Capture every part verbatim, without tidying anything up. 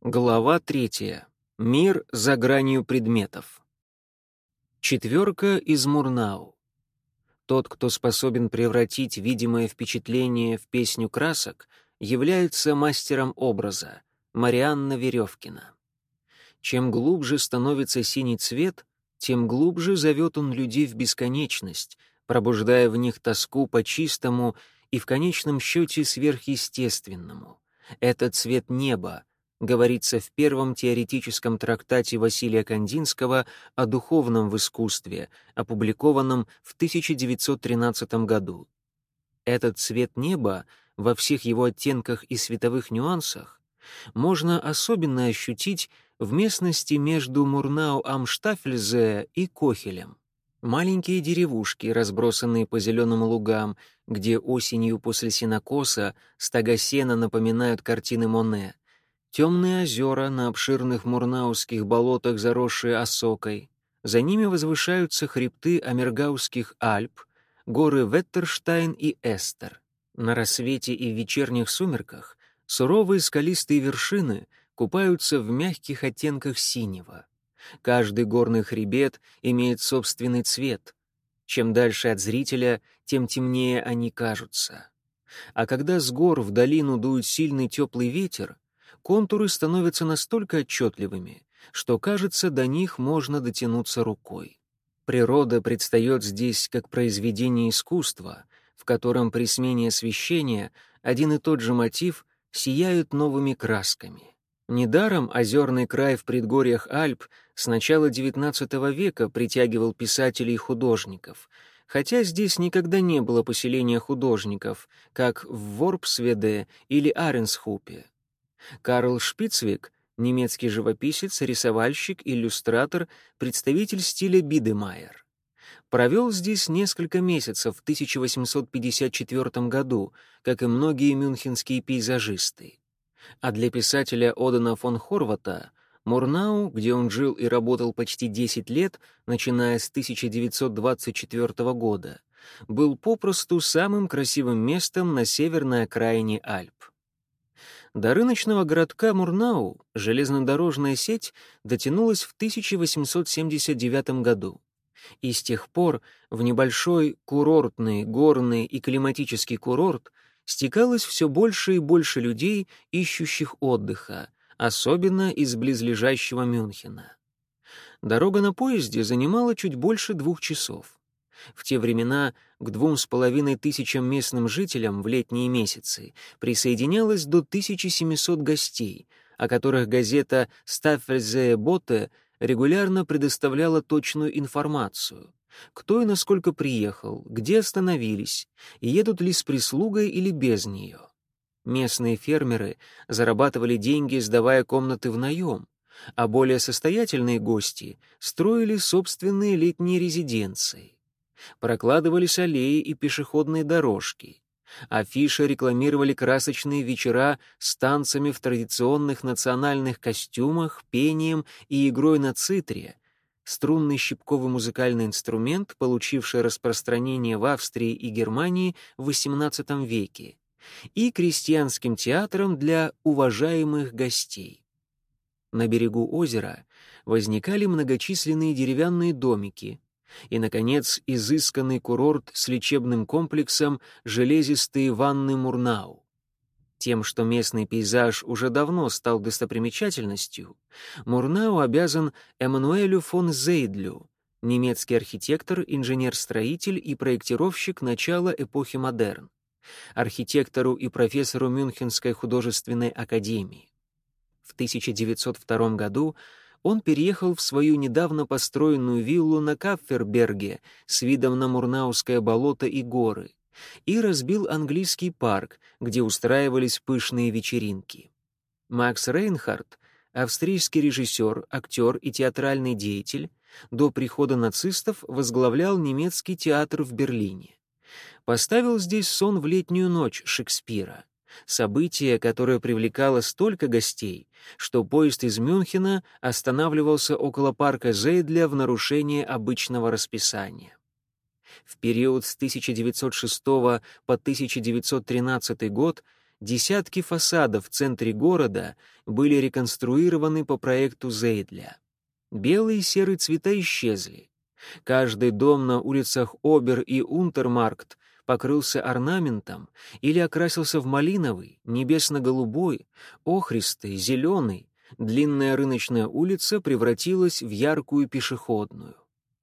Глава третья. Мир за гранью предметов. Четверка из Мурнау. Тот, кто способен превратить видимое впечатление в песню красок, является мастером образа — Марианна Веревкина. Чем глубже становится синий цвет, тем глубже зовет он людей в бесконечность, пробуждая в них тоску по чистому и в конечном счете сверхъестественному. Это цвет неба, говорится в первом теоретическом трактате Василия Кандинского о духовном в искусстве, опубликованном в тысяча девятьсот тринадцатом году. Этот цвет неба во всех его оттенках и световых нюансах можно особенно ощутить в местности между Мурнау-ам-Штафельзее и Кохелем. Маленькие деревушки, разбросанные по зеленым лугам, где осенью после сенокоса стога сена напоминают картины Моне, темные озера на обширных мурнауских болотах, заросшие осокой. За ними возвышаются хребты Амергауских Альп, горы Веттерштайн и Эстер. На рассвете и в вечерних сумерках суровые скалистые вершины купаются в мягких оттенках синего. Каждый горный хребет имеет собственный цвет. Чем дальше от зрителя, тем темнее они кажутся. А когда с гор в долину дует сильный теплый ветер, контуры становятся настолько отчетливыми, что, кажется, до них можно дотянуться рукой. Природа предстает здесь как произведение искусства, в котором при смене освещения один и тот же мотив сияют новыми красками. Недаром озерный край в предгорьях Альп с начала девятнадцатого века притягивал писателей и художников, хотя здесь никогда не было поселения художников, как в Ворпсведе или Аренсхупе. Карл Шпицвик, немецкий живописец, рисовальщик, иллюстратор, представитель стиля Бидемайер. Провел здесь несколько месяцев в тысяча восемьсот пятьдесят четвёртом году, как и многие мюнхенские пейзажисты. А для писателя Одена фон Хорвата Мурнау, где он жил и работал почти десять лет, начиная с тысяча девятьсот двадцать четвёртого года, был попросту самым красивым местом на северной окраине Альп. До рыночного городка Мурнау железнодорожная сеть дотянулась в тысяча восемьсот семьдесят девятом году. И с тех пор в небольшой курортный, горный и климатический курорт стекалось все больше и больше людей, ищущих отдыха, особенно из близлежащего Мюнхена. Дорога на поезде занимала чуть больше двух часов. В те времена к двум с половиной тысячам местным жителям в летние месяцы присоединялось до тысячи семисот гостей, о которых газета «Стаффельзее Боте» регулярно предоставляла точную информацию. Кто и насколько приехал, где остановились, и едут ли с прислугой или без нее. Местные фермеры зарабатывали деньги, сдавая комнаты в наем, а более состоятельные гости строили собственные летние резиденции. Прокладывались аллеи и пешеходные дорожки. Афиши рекламировали красочные вечера с танцами в традиционных национальных костюмах, пением и игрой на цитре, струнный щипковый музыкальный инструмент, получивший распространение в Австрии и Германии в восемнадцатом веке, и крестьянским театром для уважаемых гостей. На берегу озера возникали многочисленные деревянные домики, и, наконец, изысканный курорт с лечебным комплексом «Железистые ванны Мурнау». Тем, что местный пейзаж уже давно стал достопримечательностью, Мурнау обязан Эммануэлю фон Зейдлю, немецкий архитектор, инженер-строитель и проектировщик начала эпохи модерн, архитектору и профессору Мюнхенской художественной академии. В тысяча девятьсот втором году он переехал в свою недавно построенную виллу на Капферберге с видом на Мурнауское болото и горы и разбил английский парк, где устраивались пышные вечеринки. Макс Рейнхард, австрийский режиссер, актер и театральный деятель, до прихода нацистов возглавлял немецкий театр в Берлине. Поставил здесь «Сон в летнюю ночь» Шекспира. Событие, которое привлекало столько гостей, что поезд из Мюнхена останавливался около парка Зейдля в нарушение обычного расписания. В период с тысяча девятьсот шестого по тысяча девятьсот тринадцатый год Десятки фасадов в центре города были реконструированы по проекту Зейдля. Белый и серый цвета исчезли. Каждый дом на улицах Обер и Унтермаркт покрылся орнаментом или окрасился в малиновый, небесно-голубой, охристый, зеленый. Длинная рыночная улица превратилась в яркую пешеходную.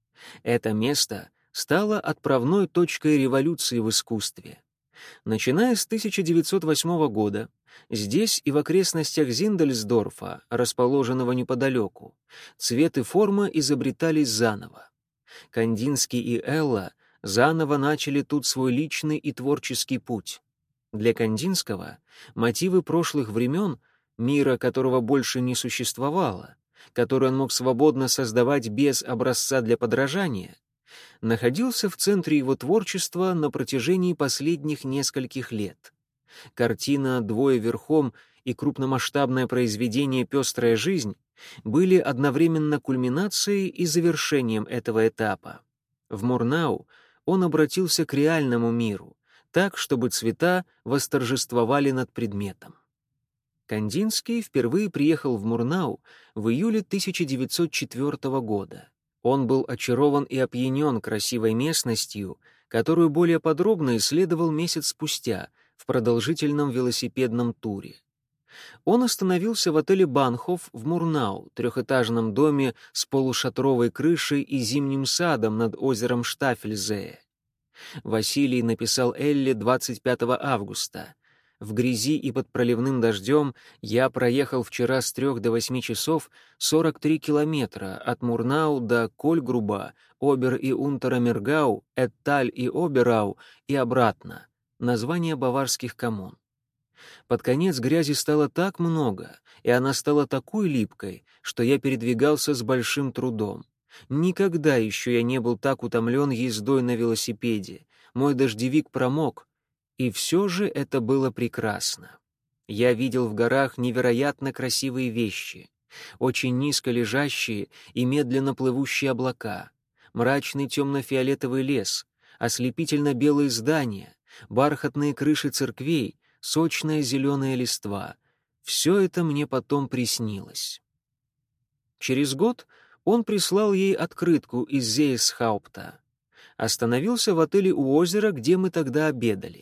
Это место стало отправной точкой революции в искусстве. Начиная с тысяча девятьсот восьмого года, здесь и в окрестностях Зиндельсдорфа, расположенного неподалеку, цвет и форма изобретались заново. Кандинский и Элла заново начали тут свой личный и творческий путь. Для Кандинского мотивы прошлых времен, мира которого больше не существовало, который он мог свободно создавать без образца для подражания, находился в центре его творчества на протяжении последних нескольких лет. Картина «Двое верхом» и крупномасштабное произведение «Пестрая жизнь» были одновременно кульминацией и завершением этого этапа. В Мурнау он обратился к реальному миру, так, чтобы цвета восторжествовали над предметом. Кандинский впервые приехал в Мурнау в июле тысяча девятьсот четвёртого года. Он был очарован и опьянен красивой местностью, которую более подробно исследовал месяц спустя в продолжительном велосипедном туре. Он остановился в отеле «Банхоф» в Мурнау, трехэтажном доме с полушатровой крышей и зимним садом над озером Штафельзее. Василий написал Элле двадцать пятого августа. В грязи и под проливным дождем я проехал вчера с трех до восьми часов сорок три километра от Мурнау до Кольгруба, Обер и Унтерамергау, Этталь и Оберау и обратно. Название баварских коммун. Под конец грязи стало так много, и она стала такой липкой, что я передвигался с большим трудом. Никогда еще я не был так утомлен ездой на велосипеде. Мой дождевик промок. И все же это было прекрасно. Я видел в горах невероятно красивые вещи, очень низко лежащие и медленно плывущие облака, мрачный темно-фиолетовый лес, ослепительно-белые здания, бархатные крыши церквей, сочная зеленая листва. Все это мне потом приснилось. Через год он прислал ей открытку из Зейсхаупта. Остановился в отеле у озера, где мы тогда обедали.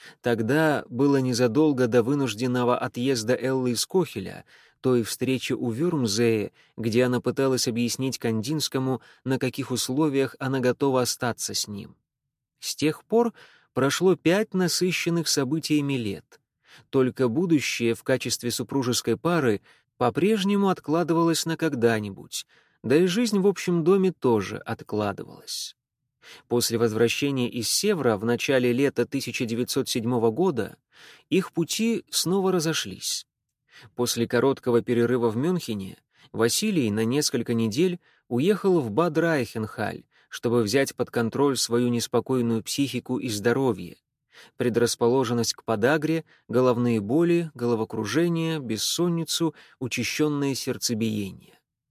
Тогда было незадолго до вынужденного отъезда Эллы из Кохеля, той встречи у Вюрмзее, где она пыталась объяснить Кандинскому, на каких условиях она готова остаться с ним. С тех пор прошло пять насыщенных событиями лет. Только будущее в качестве супружеской пары по-прежнему откладывалось на когда-нибудь, да и жизнь в общем доме тоже откладывалась. После возвращения из Севра в начале лета тысяча девятьсот седьмого года их пути снова разошлись. После короткого перерыва в Мюнхене Василий на несколько недель уехал в Бад-Райхенхаль, чтобы взять под контроль свою неспокойную психику и здоровье, предрасположенность к подагре, головные боли, головокружение, бессонницу, учащенное сердцебиение.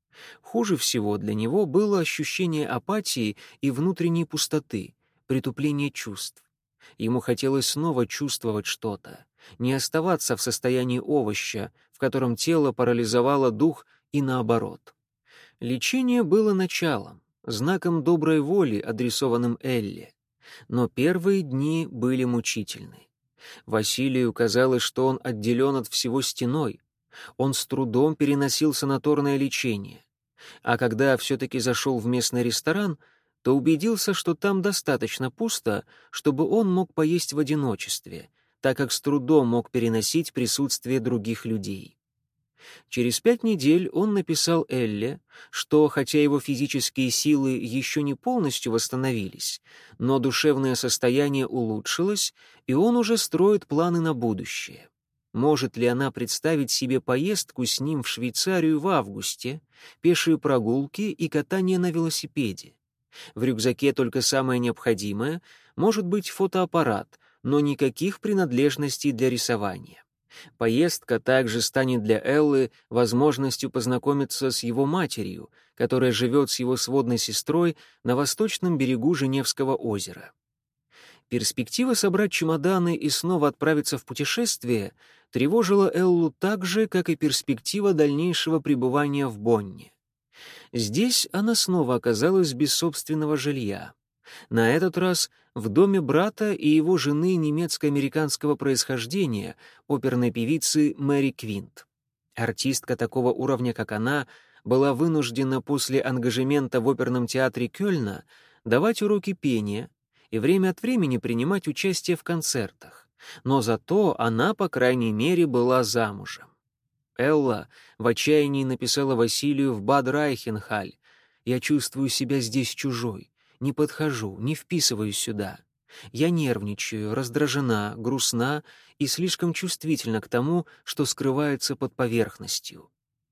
Хуже всего для него было ощущение апатии и внутренней пустоты, притупление чувств. Ему хотелось снова чувствовать что-то, не оставаться в состоянии овоща, в котором тело парализовало дух, и наоборот. Лечение было началом, знаком доброй воли, адресованным Элле. Но первые дни были мучительны. Василию казалось, что он отделен от всего стеной. Он с трудом переносил санаторное лечение. А когда все-таки зашел в местный ресторан, то убедился, что там достаточно пусто, чтобы он мог поесть в одиночестве, так как с трудом мог переносить присутствие других людей. Через пять недель он написал Элле, что, хотя его физические силы еще не полностью восстановились, но душевное состояние улучшилось, и он уже строит планы на будущее. Может ли она представить себе поездку с ним в Швейцарию в августе, пешие прогулки и катание на велосипеде? В рюкзаке только самое необходимое, может быть фотоаппарат, но никаких принадлежностей для рисования. Поездка также станет для Эллы возможностью познакомиться с его матерью, которая живет с его сводной сестрой на восточном берегу Женевского озера. Перспектива собрать чемоданы и снова отправиться в путешествие тревожила Эллу так же, как и перспектива дальнейшего пребывания в Бонне. Здесь она снова оказалась без собственного жилья. На этот раз в доме брата и его жены немецко-американского происхождения, оперной певицы Мэри Квинт. Артистка такого уровня, как она, была вынуждена после ангажемента в оперном театре Кёльна давать уроки пения и время от времени принимать участие в концертах. Но зато она, по крайней мере, была замужем. Элла в отчаянии написала Василию в Бад-Райхенхаль: «Я чувствую себя здесь чужой, не подхожу, не вписываюсь сюда. Я нервничаю, раздражена, грустна и слишком чувствительна к тому, что скрывается под поверхностью».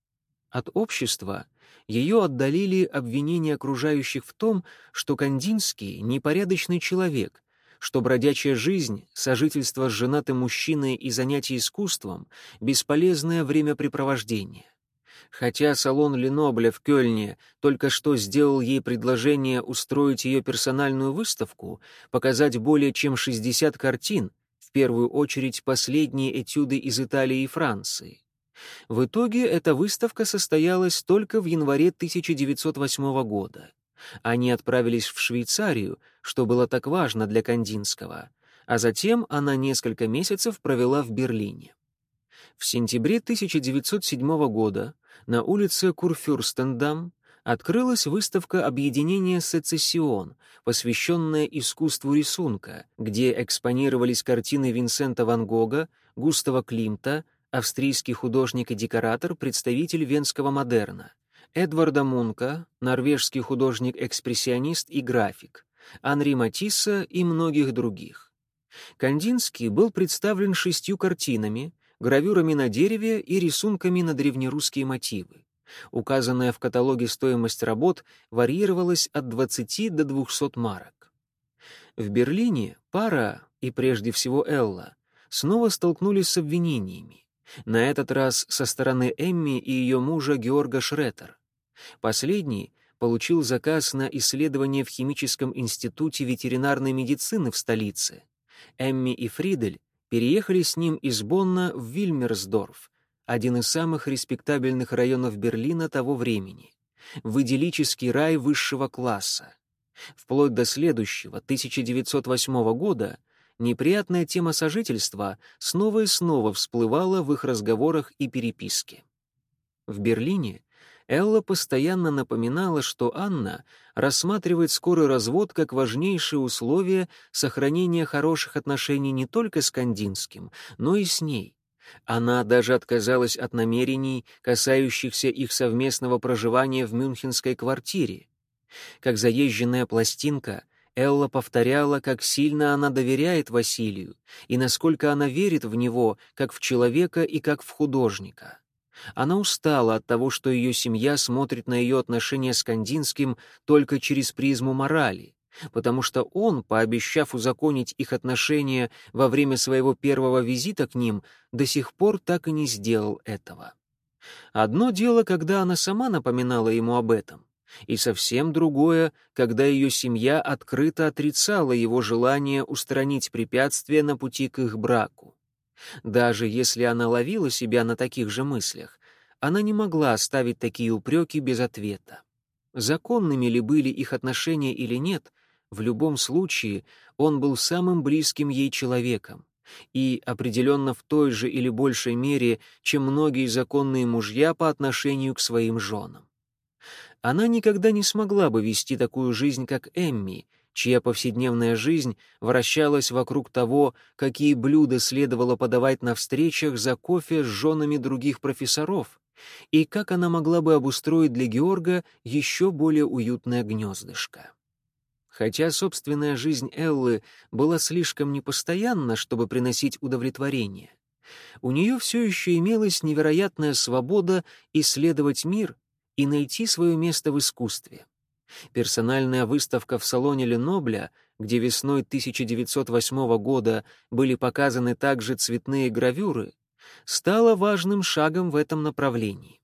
От общества ее отдалили обвинения окружающих в том, что Кандинский — непорядочный человек, что бродячая жизнь, сожительство с женатым мужчиной и занятие искусством — бесполезное времяпрепровождение. Хотя салон Ленобля в Кёльне только что сделал ей предложение устроить ее персональную выставку, показать более чем шестьдесят картин, в первую очередь последние этюды из Италии и Франции. В итоге эта выставка состоялась только в январе тысяча девятьсот восьмого года. Они отправились в Швейцарию, что было так важно для Кандинского, а затем она несколько месяцев провела в Берлине. В сентябре тысяча девятьсот седьмого года на улице Курфюрстендам открылась выставка объединения «Сецессион», посвященная искусству рисунка, где экспонировались картины Винсента ван Гога, Густава Климта, австрийский художник и декоратор, представитель венского модерна, Эдварда Мунка, норвежский художник-экспрессионист и график, Анри Матисса и многих других. Кандинский был представлен шестью картинами, гравюрами на дереве и рисунками на древнерусские мотивы. Указанная в каталоге стоимость работ варьировалась от двадцати до двухсот марок. В Берлине пара, и прежде всего Элла, снова столкнулись с обвинениями. На этот раз со стороны Эмми и ее мужа Георга Шреттер. Последний получил заказ на исследование в Химическом институте ветеринарной медицины в столице. Эмми и Фридель переехали с ним из Бонна в Вильмерсдорф, один из самых респектабельных районов Берлина того времени, в идиллический рай высшего класса. Вплоть до следующего, тысяча девятьсот восьмого года, неприятная тема сожительства снова и снова всплывала в их разговорах и переписке. В Берлине Элла постоянно напоминала, что Анна рассматривает скорый развод как важнейшее условие сохранения хороших отношений не только с Кандинским, но и с ней. Она даже отказалась от намерений, касающихся их совместного проживания в мюнхенской квартире. Как заезженная пластинка, Элла повторяла, как сильно она доверяет Василию и насколько она верит в него, как в человека и как в художника. Она устала от того, что ее семья смотрит на ее отношения с Кандинским только через призму морали, потому что он, пообещав узаконить их отношения во время своего первого визита к ним, до сих пор так и не сделал этого. Одно дело, когда она сама напоминала ему об этом, и совсем другое, когда ее семья открыто отрицала его желание устранить препятствия на пути к их браку. Даже если она ловила себя на таких же мыслях, она не могла оставить такие упреки без ответа. Законными ли были их отношения или нет, в любом случае он был самым близким ей человеком, и определенно в той же или большей мере, чем многие законные мужья по отношению к своим женам. Она никогда не смогла бы вести такую жизнь, как Эмми, чья повседневная жизнь вращалась вокруг того, какие блюда следовало подавать на встречах за кофе с женами других профессоров, и как она могла бы обустроить для Георга еще более уютное гнездышко. Хотя собственная жизнь Эллы была слишком непостоянна, чтобы приносить удовлетворение, у нее все еще имелась невероятная свобода исследовать мир и найти свое место в искусстве. Персональная выставка в салоне Ленобля, где весной тысяча девятьсот восьмого года были показаны также цветные гравюры, стала важным шагом в этом направлении.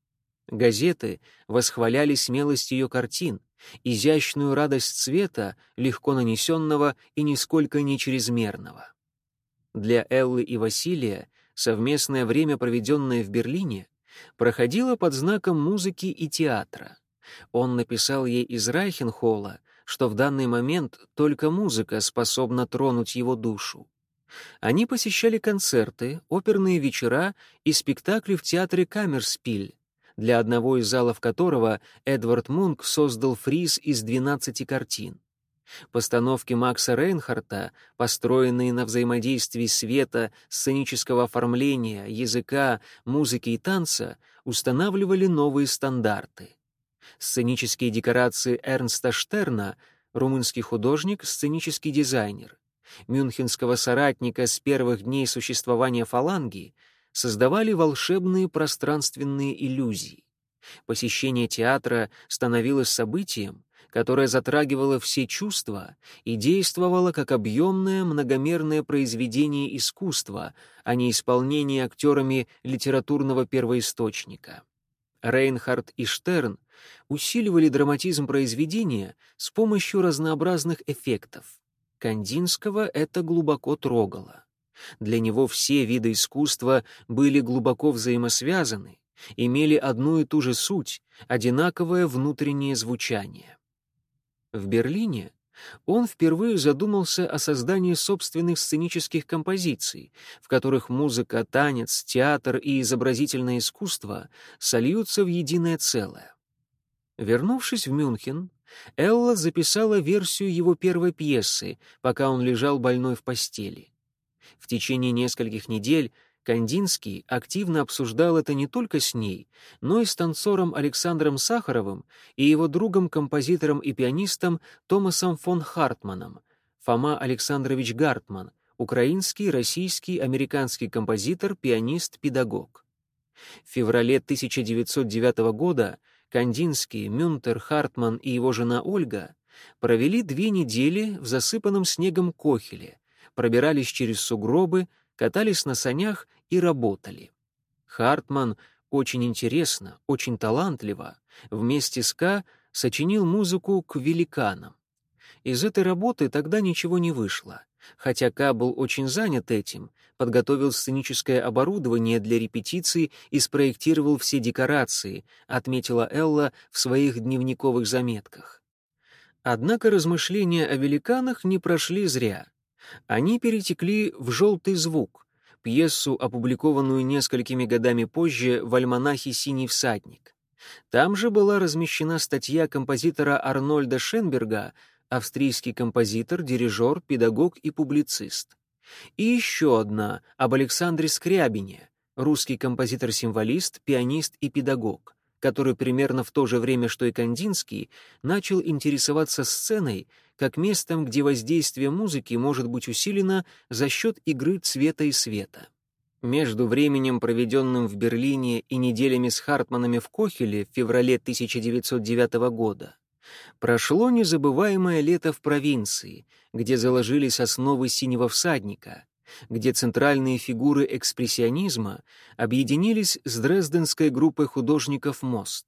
Газеты восхваляли смелость ее картин, изящную радость цвета, легко нанесенного и нисколько не чрезмерного. Для Эллы и Василия совместное время, проведенное в Берлине, проходило под знаком музыки и театра. Он написал ей из Райхенхолла, что в данный момент только музыка способна тронуть его душу. Они посещали концерты, оперные вечера и спектакли в театре Каммерспиль, для одного из залов которого Эдвард Мунк создал фриз из двенадцати картин. Постановки Макса Рейнхарта, построенные на взаимодействии света, сценического оформления, языка, музыки и танца, устанавливали новые стандарты. Сценические декорации Эрнста Штерна, румынский художник, сценический дизайнер, мюнхенского соратника с первых дней существования фаланги, создавали волшебные пространственные иллюзии. Посещение театра становилось событием, которое затрагивало все чувства и действовало как объемное многомерное произведение искусства, а не исполнение актерами литературного первоисточника. Рейнхард и Штерн усиливали драматизм произведения с помощью разнообразных эффектов. Кандинского это глубоко трогало. Для него все виды искусства были глубоко взаимосвязаны, имели одну и ту же суть, одинаковое внутреннее звучание. В Берлине он впервые задумался о создании собственных сценических композиций, в которых музыка, танец, театр и изобразительное искусство сольются в единое целое. Вернувшись в Мюнхен, Элла записала версию его первой пьесы, пока он лежал больной в постели. В течение нескольких недель Кандинский активно обсуждал это не только с ней, но и с танцором Александром Сахаровым и его другом-композитором и пианистом Томасом фон Хартманом, Фома Александрович Гартман, украинский, российский, американский композитор, пианист, педагог. В феврале тысяча девятьсот девятого года Кандинский, Мюнтер, Хартман и его жена Ольга провели две недели в засыпанном снегом Кохеле, пробирались через сугробы, катались на санях и работали. Хартман очень интересно, очень талантливо вместе с К сочинил музыку к «Великанам». Из этой работы тогда ничего не вышло, хотя К был очень занят этим, подготовил сценическое оборудование для репетиций и спроектировал все декорации, отметила Элла в своих дневниковых заметках. Однако размышления о «Великанах» не прошли зря. Они перетекли в «Желтый звук», пьесу, опубликованную несколькими годами позже в альманахе «Синий всадник». Там же была размещена статья композитора Арнольда Шенберга, австрийский композитор, дирижер, педагог и публицист. И еще одна об Александре Скрябине, русский композитор-символист, пианист и педагог, который примерно в то же время, что и Кандинский, начал интересоваться сценой как местом, где воздействие музыки может быть усилено за счет игры цвета и света. Между временем, проведенным в Берлине, и неделями с Хартманами в Кохеле в феврале тысяча девятьсот девятого года, прошло незабываемое лето в провинции, где заложились основы «Синего всадника», где центральные фигуры экспрессионизма объединились с дрезденской группой художников «Мост».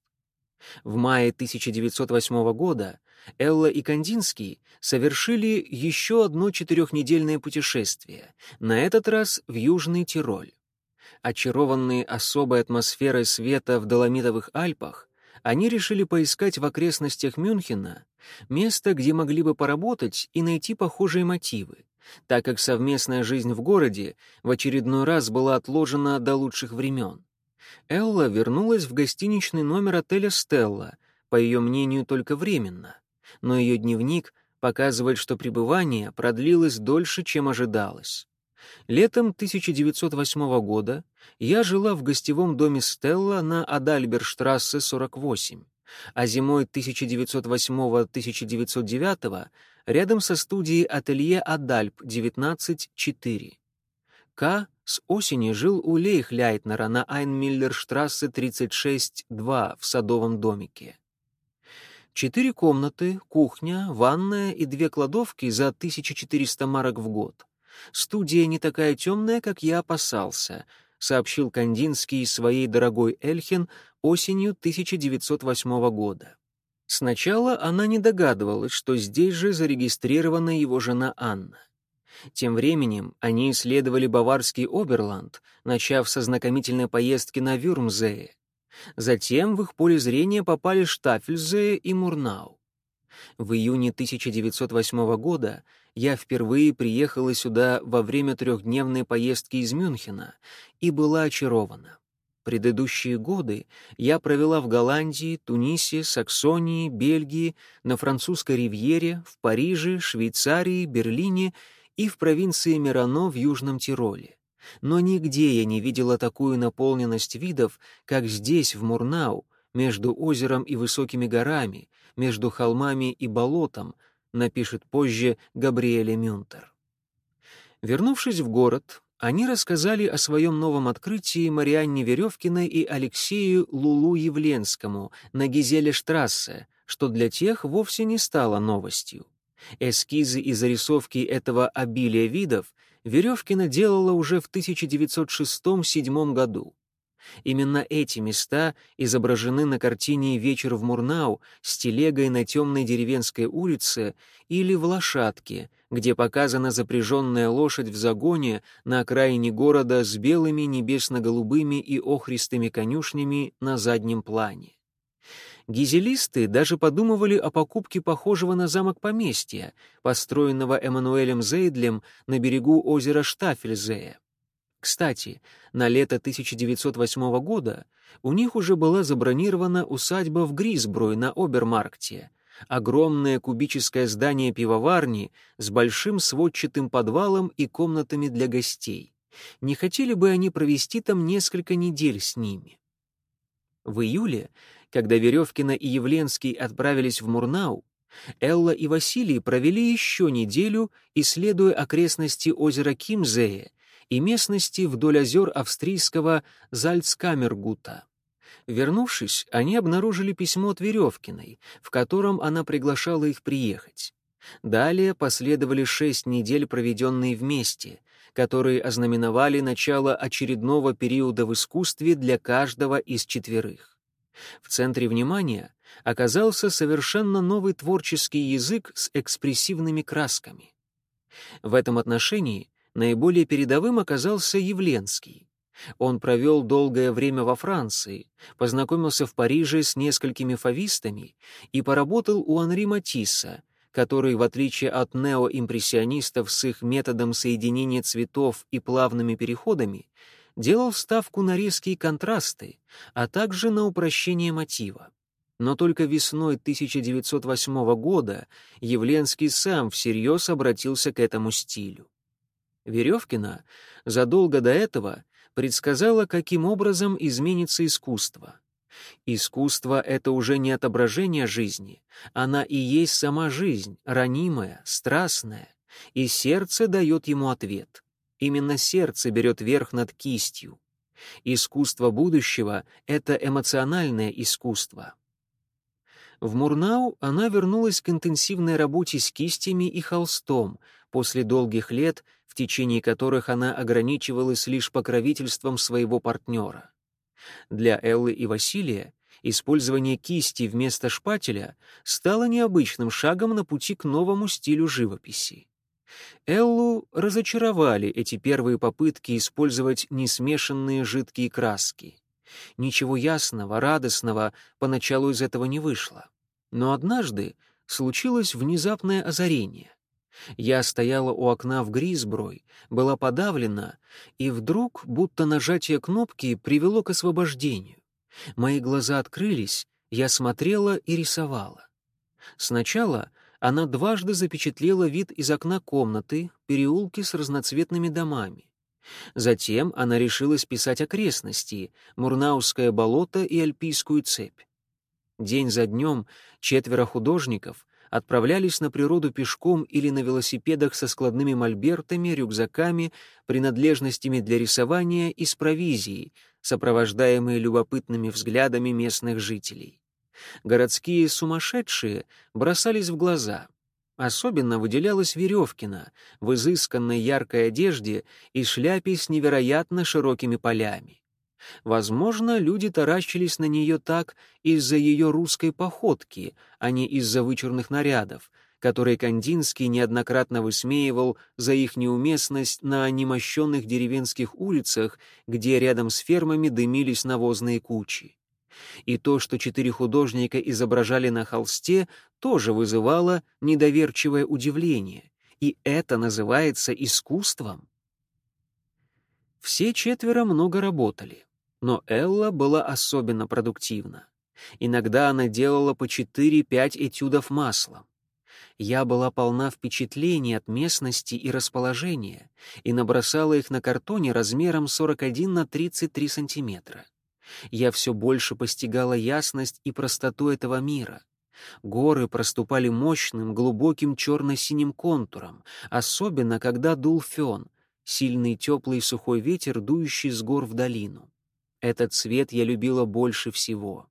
В мае тысяча девятьсот восьмого года Элла и Кандинский совершили еще одно четырехнедельное путешествие, на этот раз в Южный Тироль. Очарованные особой атмосферой света в Доломитовых Альпах, они решили поискать в окрестностях Мюнхена место, где могли бы поработать и найти похожие мотивы, так как совместная жизнь в городе в очередной раз была отложена до лучших времен. Элла вернулась в гостиничный номер отеля «Стелла», по ее мнению, только временно, но ее дневник показывает, что пребывание продлилось дольше, чем ожидалось. Летом тысяча девятьсот восьмого года я жила в гостевом доме «Стелла» на Адальберштрассе сорок восемь, а зимой тысяча девятьсот восьмого — тысяча девятьсот девятого рядом со студией ателье «Адальб» девятнадцать четыре. К. с осени жил у Лейхляйтнера на Айнмиллерштрассе тридцать шесть два в садовом домике. Четыре комнаты, кухня, ванная и две кладовки за тысяча четыреста марок в год. Студия не такая темная, как я опасался. сообщил Кандинский своей дорогой Эльхен осенью тысяча девятьсот восьмого года. Сначала она не догадывалась, что здесь же зарегистрирована его жена Анна. Тем временем они исследовали баварский Оберланд, начав со знакомительной поездки на Вюрмзее. Затем в их поле зрения попали Штаффельзее и Мурнау. В июне тысяча девятьсот восьмого года я впервые приехала сюда во время трехдневной поездки из Мюнхена и была очарована. Предыдущие годы я провела в Голландии, Тунисе, Саксонии, Бельгии, на французской ривьере, в Париже, Швейцарии, Берлине и в провинции Мерано в Южном Тироле. Но нигде я не видела такую наполненность видов, как здесь, в Мурнау, между озером и высокими горами, между холмами и болотом, напишет позже Габриэле Мюнтер. Вернувшись в город, они рассказали о своем новом открытии Марианне Веревкиной и Алексею Лулу Явленскому на Гизеле-штрассе, что для тех вовсе не стало новостью. Эскизы и зарисовки этого обилия видов Веревкина делала уже в тысяча девятьсот шестом-седьмом году. Именно эти места изображены на картине «Вечер в Мурнау» с телегой на темной деревенской улице или в «Лошадке», где показана запряженная лошадь в загоне на окраине города с белыми небесно-голубыми и охристыми конюшнями на заднем плане. Гизелисты даже подумывали о покупке похожего на замок поместья, построенного Эммануэлем Зейдлем на берегу озера Штаффельзее. Кстати, на лето тысяча девятьсот восьмого года у них уже была забронирована усадьба в Гризбруй на Обермаркте, огромное кубическое здание пивоварни с большим сводчатым подвалом и комнатами для гостей. Не хотели бы они провести там несколько недель с ними? В июле, когда Веревкина и Явленский отправились в Мурнау, Элла и Василий провели еще неделю, исследуя окрестности озера Кимзее и местности вдоль озер австрийского Зальцкамергута. Вернувшись, они обнаружили письмо от Веревкиной, в котором она приглашала их приехать. Далее последовали шесть недель, проведенные вместе, которые ознаменовали начало очередного периода в искусстве для каждого из четверых. В центре внимания оказался совершенно новый творческий язык с экспрессивными красками. В этом отношении наиболее передовым оказался Явленский. Он провел долгое время во Франции, познакомился в Париже с несколькими фавистами и поработал у Анри Матисса, который, в отличие от неоимпрессионистов с их методом соединения цветов и плавными переходами, делал ставку на резкие контрасты, а также на упрощение мотива. Но только весной тысяча девятьсот восьмого года Явленский сам всерьез обратился к этому стилю. Веревкина задолго до этого предсказала, каким образом изменится искусство. Искусство — это уже не отображение жизни, она и есть сама жизнь, ранимая, страстная, и сердце дает ему ответ. Именно сердце берет верх над кистью. Искусство будущего — это эмоциональное искусство. В Мурнау она вернулась к интенсивной работе с кистями и холстом после долгих лет, в течение которых она ограничивалась лишь покровительством своего партнера. Для Эллы и Василия использование кисти вместо шпателя стало необычным шагом на пути к новому стилю живописи. Эллу разочаровали эти первые попытки использовать несмешанные жидкие краски. Ничего ясного, радостного поначалу из этого не вышло. Но однажды случилось внезапное озарение. Я стояла у окна в Гризбруй, была подавлена, и вдруг, будто нажатие кнопки привело к освобождению. Мои глаза открылись, я смотрела и рисовала. Сначала она дважды запечатлела вид из окна комнаты, переулки с разноцветными домами. Затем она решилась писать окрестности, Мурнауское болото и Альпийскую цепь. День за днем четверо художников отправлялись на природу пешком или на велосипедах со складными мольбертами, рюкзаками, принадлежностями для рисования и с провизией, сопровождаемые любопытными взглядами местных жителей. Городские сумасшедшие бросались в глаза. Особенно выделялась Веревкина в изысканной яркой одежде и шляпе с невероятно широкими полями. Возможно, люди таращились на нее так из-за ее русской походки, а не из-за вычурных нарядов, которые Кандинский неоднократно высмеивал за их неуместность на немощенных деревенских улицах, где рядом с фермами дымились навозные кучи. И то, что четыре художника изображали на холсте, тоже вызывало недоверчивое удивление. И это называется искусством? Все четверо много работали, но Элла была особенно продуктивна. Иногда она делала по четыре-пять этюдов маслом. Я была полна впечатлений от местности и расположения и набросала их на картоне размером сорок один на тридцать три сантиметра. Я все больше постигала ясность и простоту этого мира. Горы проступали мощным, глубоким черно-синим контуром, особенно когда дул фен, сильный теплый сухой ветер, дующий с гор в долину. Этот цвет я любила больше всего.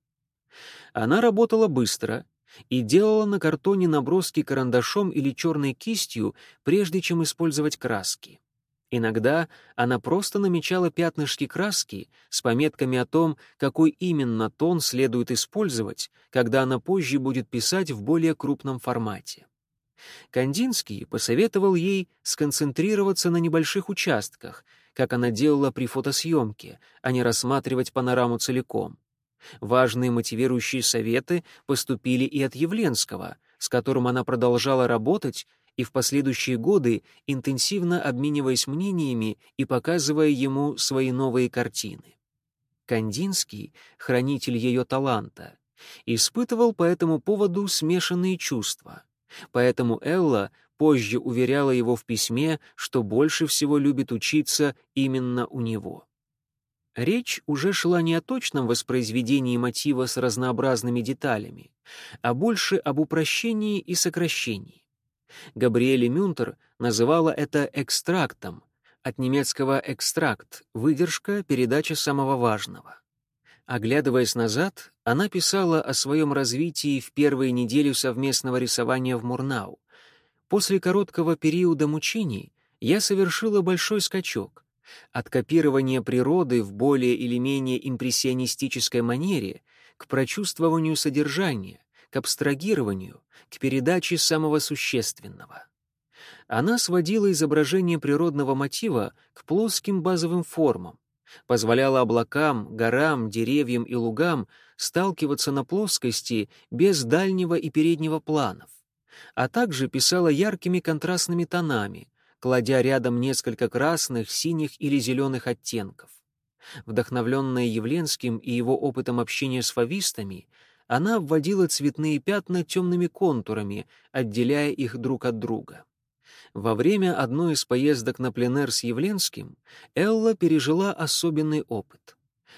Она работала быстро и делала на картоне наброски карандашом или черной кистью, прежде чем использовать краски. Иногда она просто намечала пятнышки краски с пометками о том, какой именно тон следует использовать, когда она позже будет писать в более крупном формате. Кандинский посоветовал ей сконцентрироваться на небольших участках, как она делала при фотосъемке, а не рассматривать панораму целиком. Важные мотивирующие советы поступили и от Явленского, с которым она продолжала работать и в последующие годы интенсивно обмениваясь мнениями и показывая ему свои новые картины. Кандинский, хранитель ее таланта, испытывал по этому поводу смешанные чувства. Поэтому Элла позже уверяла его в письме, что больше всего любит учиться именно у него. Речь уже шла не о точном воспроизведении мотива с разнообразными деталями, а больше об упрощении и сокращении. Габриэле Мюнтер называла это экстрактом, от немецкого «экстракт» — выдержка, передача самого важного. Оглядываясь назад, она писала о своем развитии в первые недели совместного рисования в Мурнау. После короткого периода мучений я совершила большой скачок. От копирования природы в более или менее импрессионистической манере к прочувствованию содержания, к абстрагированию, к передаче самого существенного. Она сводила изображение природного мотива к плоским базовым формам, позволяла облакам, горам, деревьям и лугам сталкиваться на плоскости без дальнего и переднего планов, а также писала яркими контрастными тонами, кладя рядом несколько красных, синих или зеленых оттенков. Вдохновленная Явленским и его опытом общения с фавистами, она обводила цветные пятна темными контурами, отделяя их друг от друга. Во время одной из поездок на пленэр с Явленским Элла пережила особенный опыт.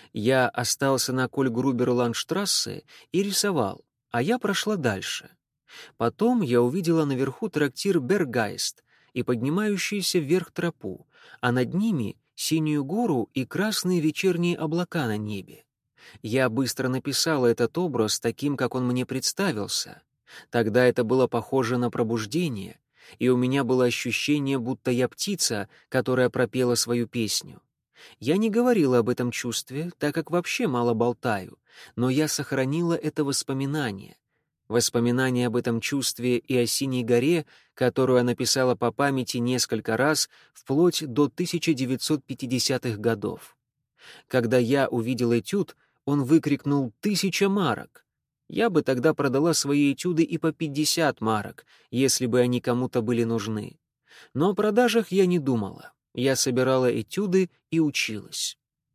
Я остался на Кольгрубер-Ландштрассе и рисовал, а я прошла дальше. Потом я увидела наверху трактир «Бергайст» и поднимающуюся вверх тропу, а над ними — синюю гору и красные вечерние облака на небе. Я быстро написала этот образ таким, как он мне представился. Тогда это было похоже на пробуждение, и у меня было ощущение, будто я птица, которая пропела свою песню. Я не говорила об этом чувстве, так как вообще мало болтаю, но я сохранила это воспоминание. Воспоминание об этом чувстве и о Синей горе, которую я написала по памяти несколько раз, вплоть до тысяча девятьсот пятидесятых годов. Когда я увидел этюд, он выкрикнул «тысяча марок». Я бы тогда продала свои этюды и по пятьдесят марок, если бы они кому-то были нужны. Но о продажах я не думала. Я собирала этюды и училась.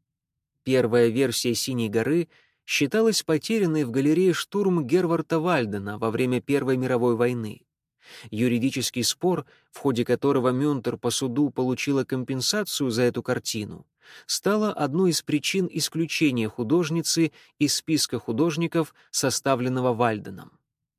Первая версия «Синей горы» считалась потерянной в галерее «Штурм» Герварта Вальдена во время Первой мировой войны. Юридический спор, в ходе которого Мюнтер по суду получила компенсацию за эту картину, стала одной из причин исключения художницы из списка художников, составленного Вальденом.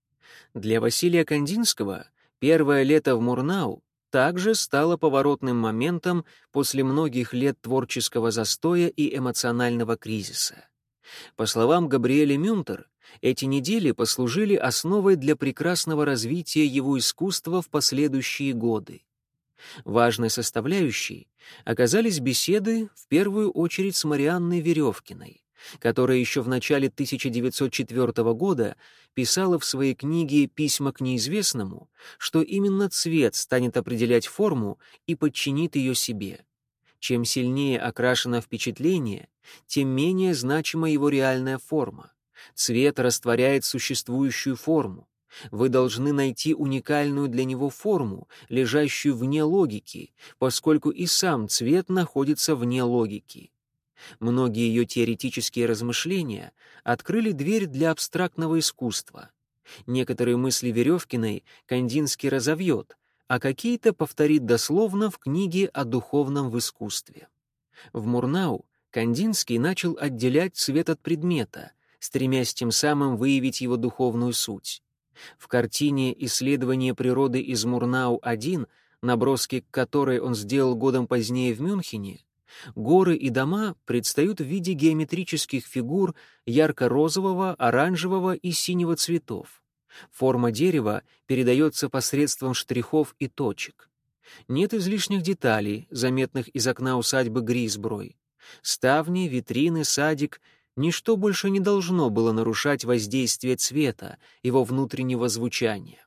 Для Василия Кандинского первое лето в Мурнау также стало поворотным моментом после многих лет творческого застоя и эмоционального кризиса. По словам Габриэле Мюнтер, Эти недели послужили основой для прекрасного развития его искусства в последующие годы. Важной составляющей оказались беседы, в первую очередь с Марианной Веревкиной, которая еще в начале тысяча девятьсот четвёртого года писала в своей книге «Письма к неизвестному», что именно цвет станет определять форму и подчинит ее себе. Чем сильнее окрашено впечатление, тем менее значима его реальная форма. Цвет растворяет существующую форму. Вы должны найти уникальную для него форму, лежащую вне логики, поскольку и сам цвет находится вне логики. Многие ее теоретические размышления открыли дверь для абстрактного искусства. Некоторые мысли Веревкиной Кандинский разовьет, а какие-то повторит дословно в книге о духовном в искусстве. В Мурнау Кандинский начал отделять цвет от предмета, стремясь тем самым выявить его духовную суть. В картине «Исследование природы из Мурнау-один», наброски к которой он сделал годом позднее в Мюнхене, горы и дома предстают в виде геометрических фигур ярко-розового, оранжевого и синего цветов. Форма дерева передается посредством штрихов и точек. Нет излишних деталей, заметных из окна усадьбы Грисброй. Ставни, витрины, садик — ничто больше не должно было нарушать воздействие цвета, его внутреннего звучания.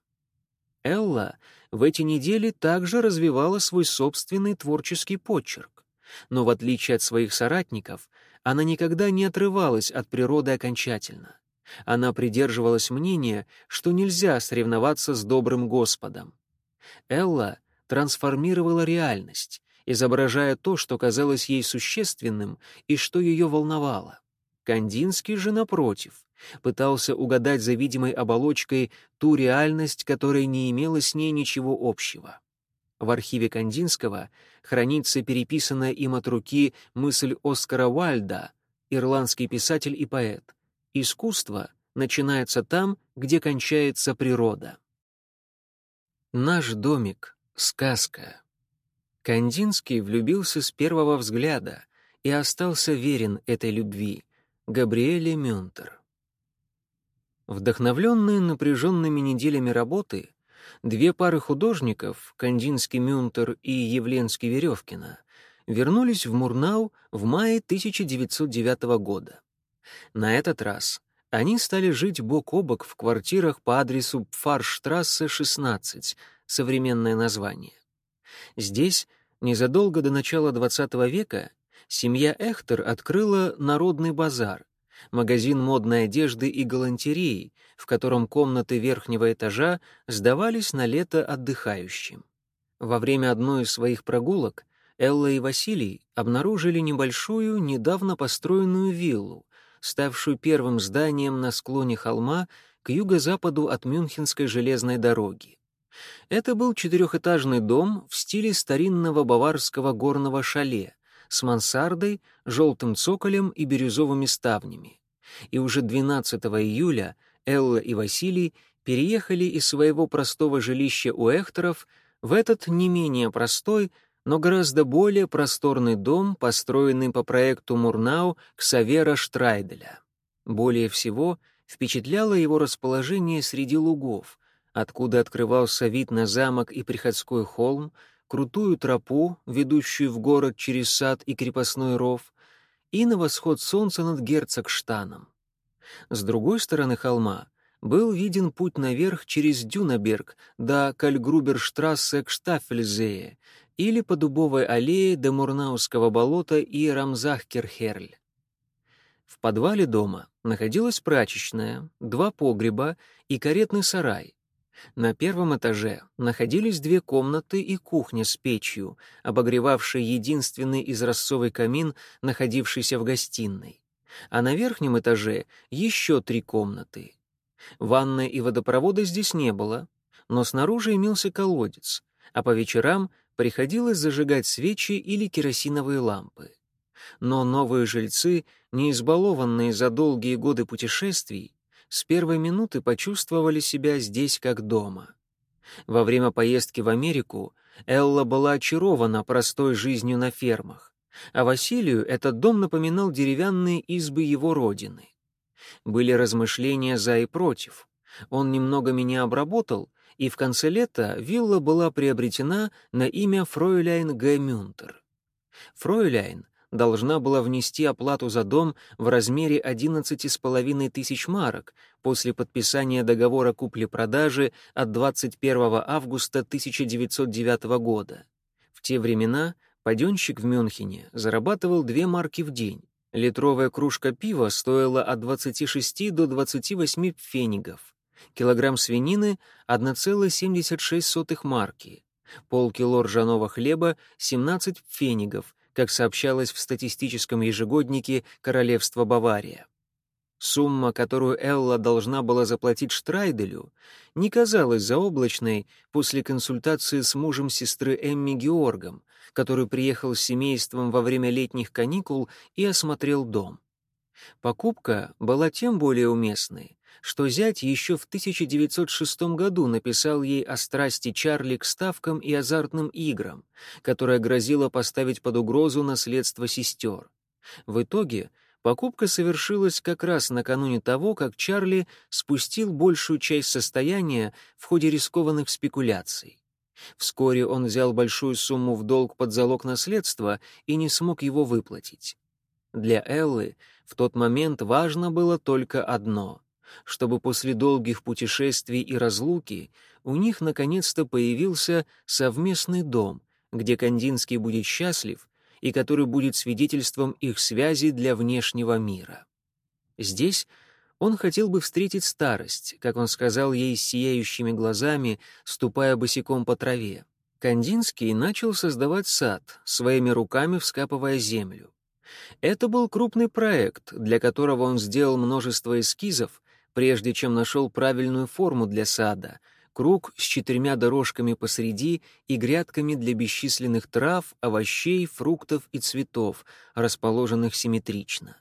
Элла в эти недели также развивала свой собственный творческий почерк. Но в отличие от своих соратников, она никогда не отрывалась от природы окончательно. Она придерживалась мнения, что нельзя соревноваться с добрым Господом. Элла трансформировала реальность, изображая то, что казалось ей существенным и что ее волновало. Кандинский же, напротив, пытался угадать за видимой оболочкой ту реальность, которая не имела с ней ничего общего. В архиве Кандинского хранится переписанная им от руки мысль Оскара Уайльда, ирландский писатель и поэт. «Искусство начинается там, где кончается природа». Наш домик — сказка. Кандинский влюбился с первого взгляда и остался верен этой любви. Габриэле Мюнтер. Вдохновленные напряженными неделями работы, две пары художников, Кандинский-Мюнтер и Явленский-Веревкина, вернулись в Мурнау в мае тысяча девятьсот девятого года. На этот раз они стали жить бок о бок в квартирах по адресу Пфарштрассе, шестнадцать, современное название. Здесь, незадолго до начала двадцатого века, семья Эхтер открыла «Народный базар», магазин модной одежды и галантереи, в котором комнаты верхнего этажа сдавались на лето отдыхающим. Во время одной из своих прогулок Элла и Василий обнаружили небольшую, недавно построенную виллу, ставшую первым зданием на склоне холма к юго-западу от Мюнхенской железной дороги. Это был четырехэтажный дом в стиле старинного баварского горного шале, с мансардой, желтым цоколем и бирюзовыми ставнями. И уже двенадцатого июля Элла и Василий переехали из своего простого жилища у Эхтеров в этот не менее простой, но гораздо более просторный дом, построенный по проекту Мурнау Ксавера Штрайделя. Более всего впечатляло его расположение среди лугов, откуда открывался вид на замок и приходской холм, крутую тропу, ведущую в город через сад и крепостной ров, и на восход солнца над Герцогштаном. С другой стороны холма был виден путь наверх через Дюнаберг до Кальгруберштрассе к Штаффельзее или по Дубовой аллее до Мурнауского болота и Рамзахкерхерль. В подвале дома находилась прачечная, два погреба и каретный сарай. На первом этаже находились две комнаты и кухня с печью, обогревавшей единственный изразцовый камин, находившийся в гостиной. А на верхнем этаже еще три комнаты. Ванной и водопровода здесь не было, но снаружи имелся колодец, а по вечерам приходилось зажигать свечи или керосиновые лампы. Но новые жильцы, не избалованные за долгие годы путешествий, с первой минуты почувствовали себя здесь как дома. Во время поездки в Америку Элла была очарована простой жизнью на фермах, а Василию этот дом напоминал деревянные избы его родины. Были размышления за и против. Он немного меня обработал, и в конце лета вилла была приобретена на имя фройляйн Г. Мюнтер. Фройляйн должна была внести оплату за дом в размере одиннадцати с половиной тысяч марок после подписания договора купли-продажи от двадцать первого августа тысяча девятьсот девятого года. В те времена паденщик в Мюнхене зарабатывал две марки в день. Литровая кружка пива стоила от двадцати шести до двадцати восьми пфенигов. Килограмм свинины — одна целая семьдесят шесть сотых марки. Полкило ржаного хлеба — семнадцать пфенигов, как сообщалось в статистическом ежегоднике Королевства Бавария. Сумма, которую Элла должна была заплатить Штрайделю, не казалась заоблачной после консультации с мужем сестры Эмми Георгом, который приехал с семейством во время летних каникул и осмотрел дом. Покупка была тем более уместной, что зять еще в тысяча девятьсот шестом году написал ей о страсти Чарли к ставкам и азартным играм, которая грозила поставить под угрозу наследство сестер. В итоге покупка совершилась как раз накануне того, как Чарли спустил большую часть состояния в ходе рискованных спекуляций. Вскоре он взял большую сумму в долг под залог наследства и не смог его выплатить. Для Эллы в тот момент важно было только одно — чтобы после долгих путешествий и разлуки у них наконец-то появился совместный дом, где Кандинский будет счастлив и который будет свидетельством их связи для внешнего мира. Здесь он хотел бы встретить старость, как он сказал ей с сияющими глазами, ступая босиком по траве. Кандинский начал создавать сад, своими руками вскапывая землю. Это был крупный проект, для которого он сделал множество эскизов, прежде чем нашел правильную форму для сада — круг с четырьмя дорожками посреди и грядками для бесчисленных трав, овощей, фруктов и цветов, расположенных симметрично.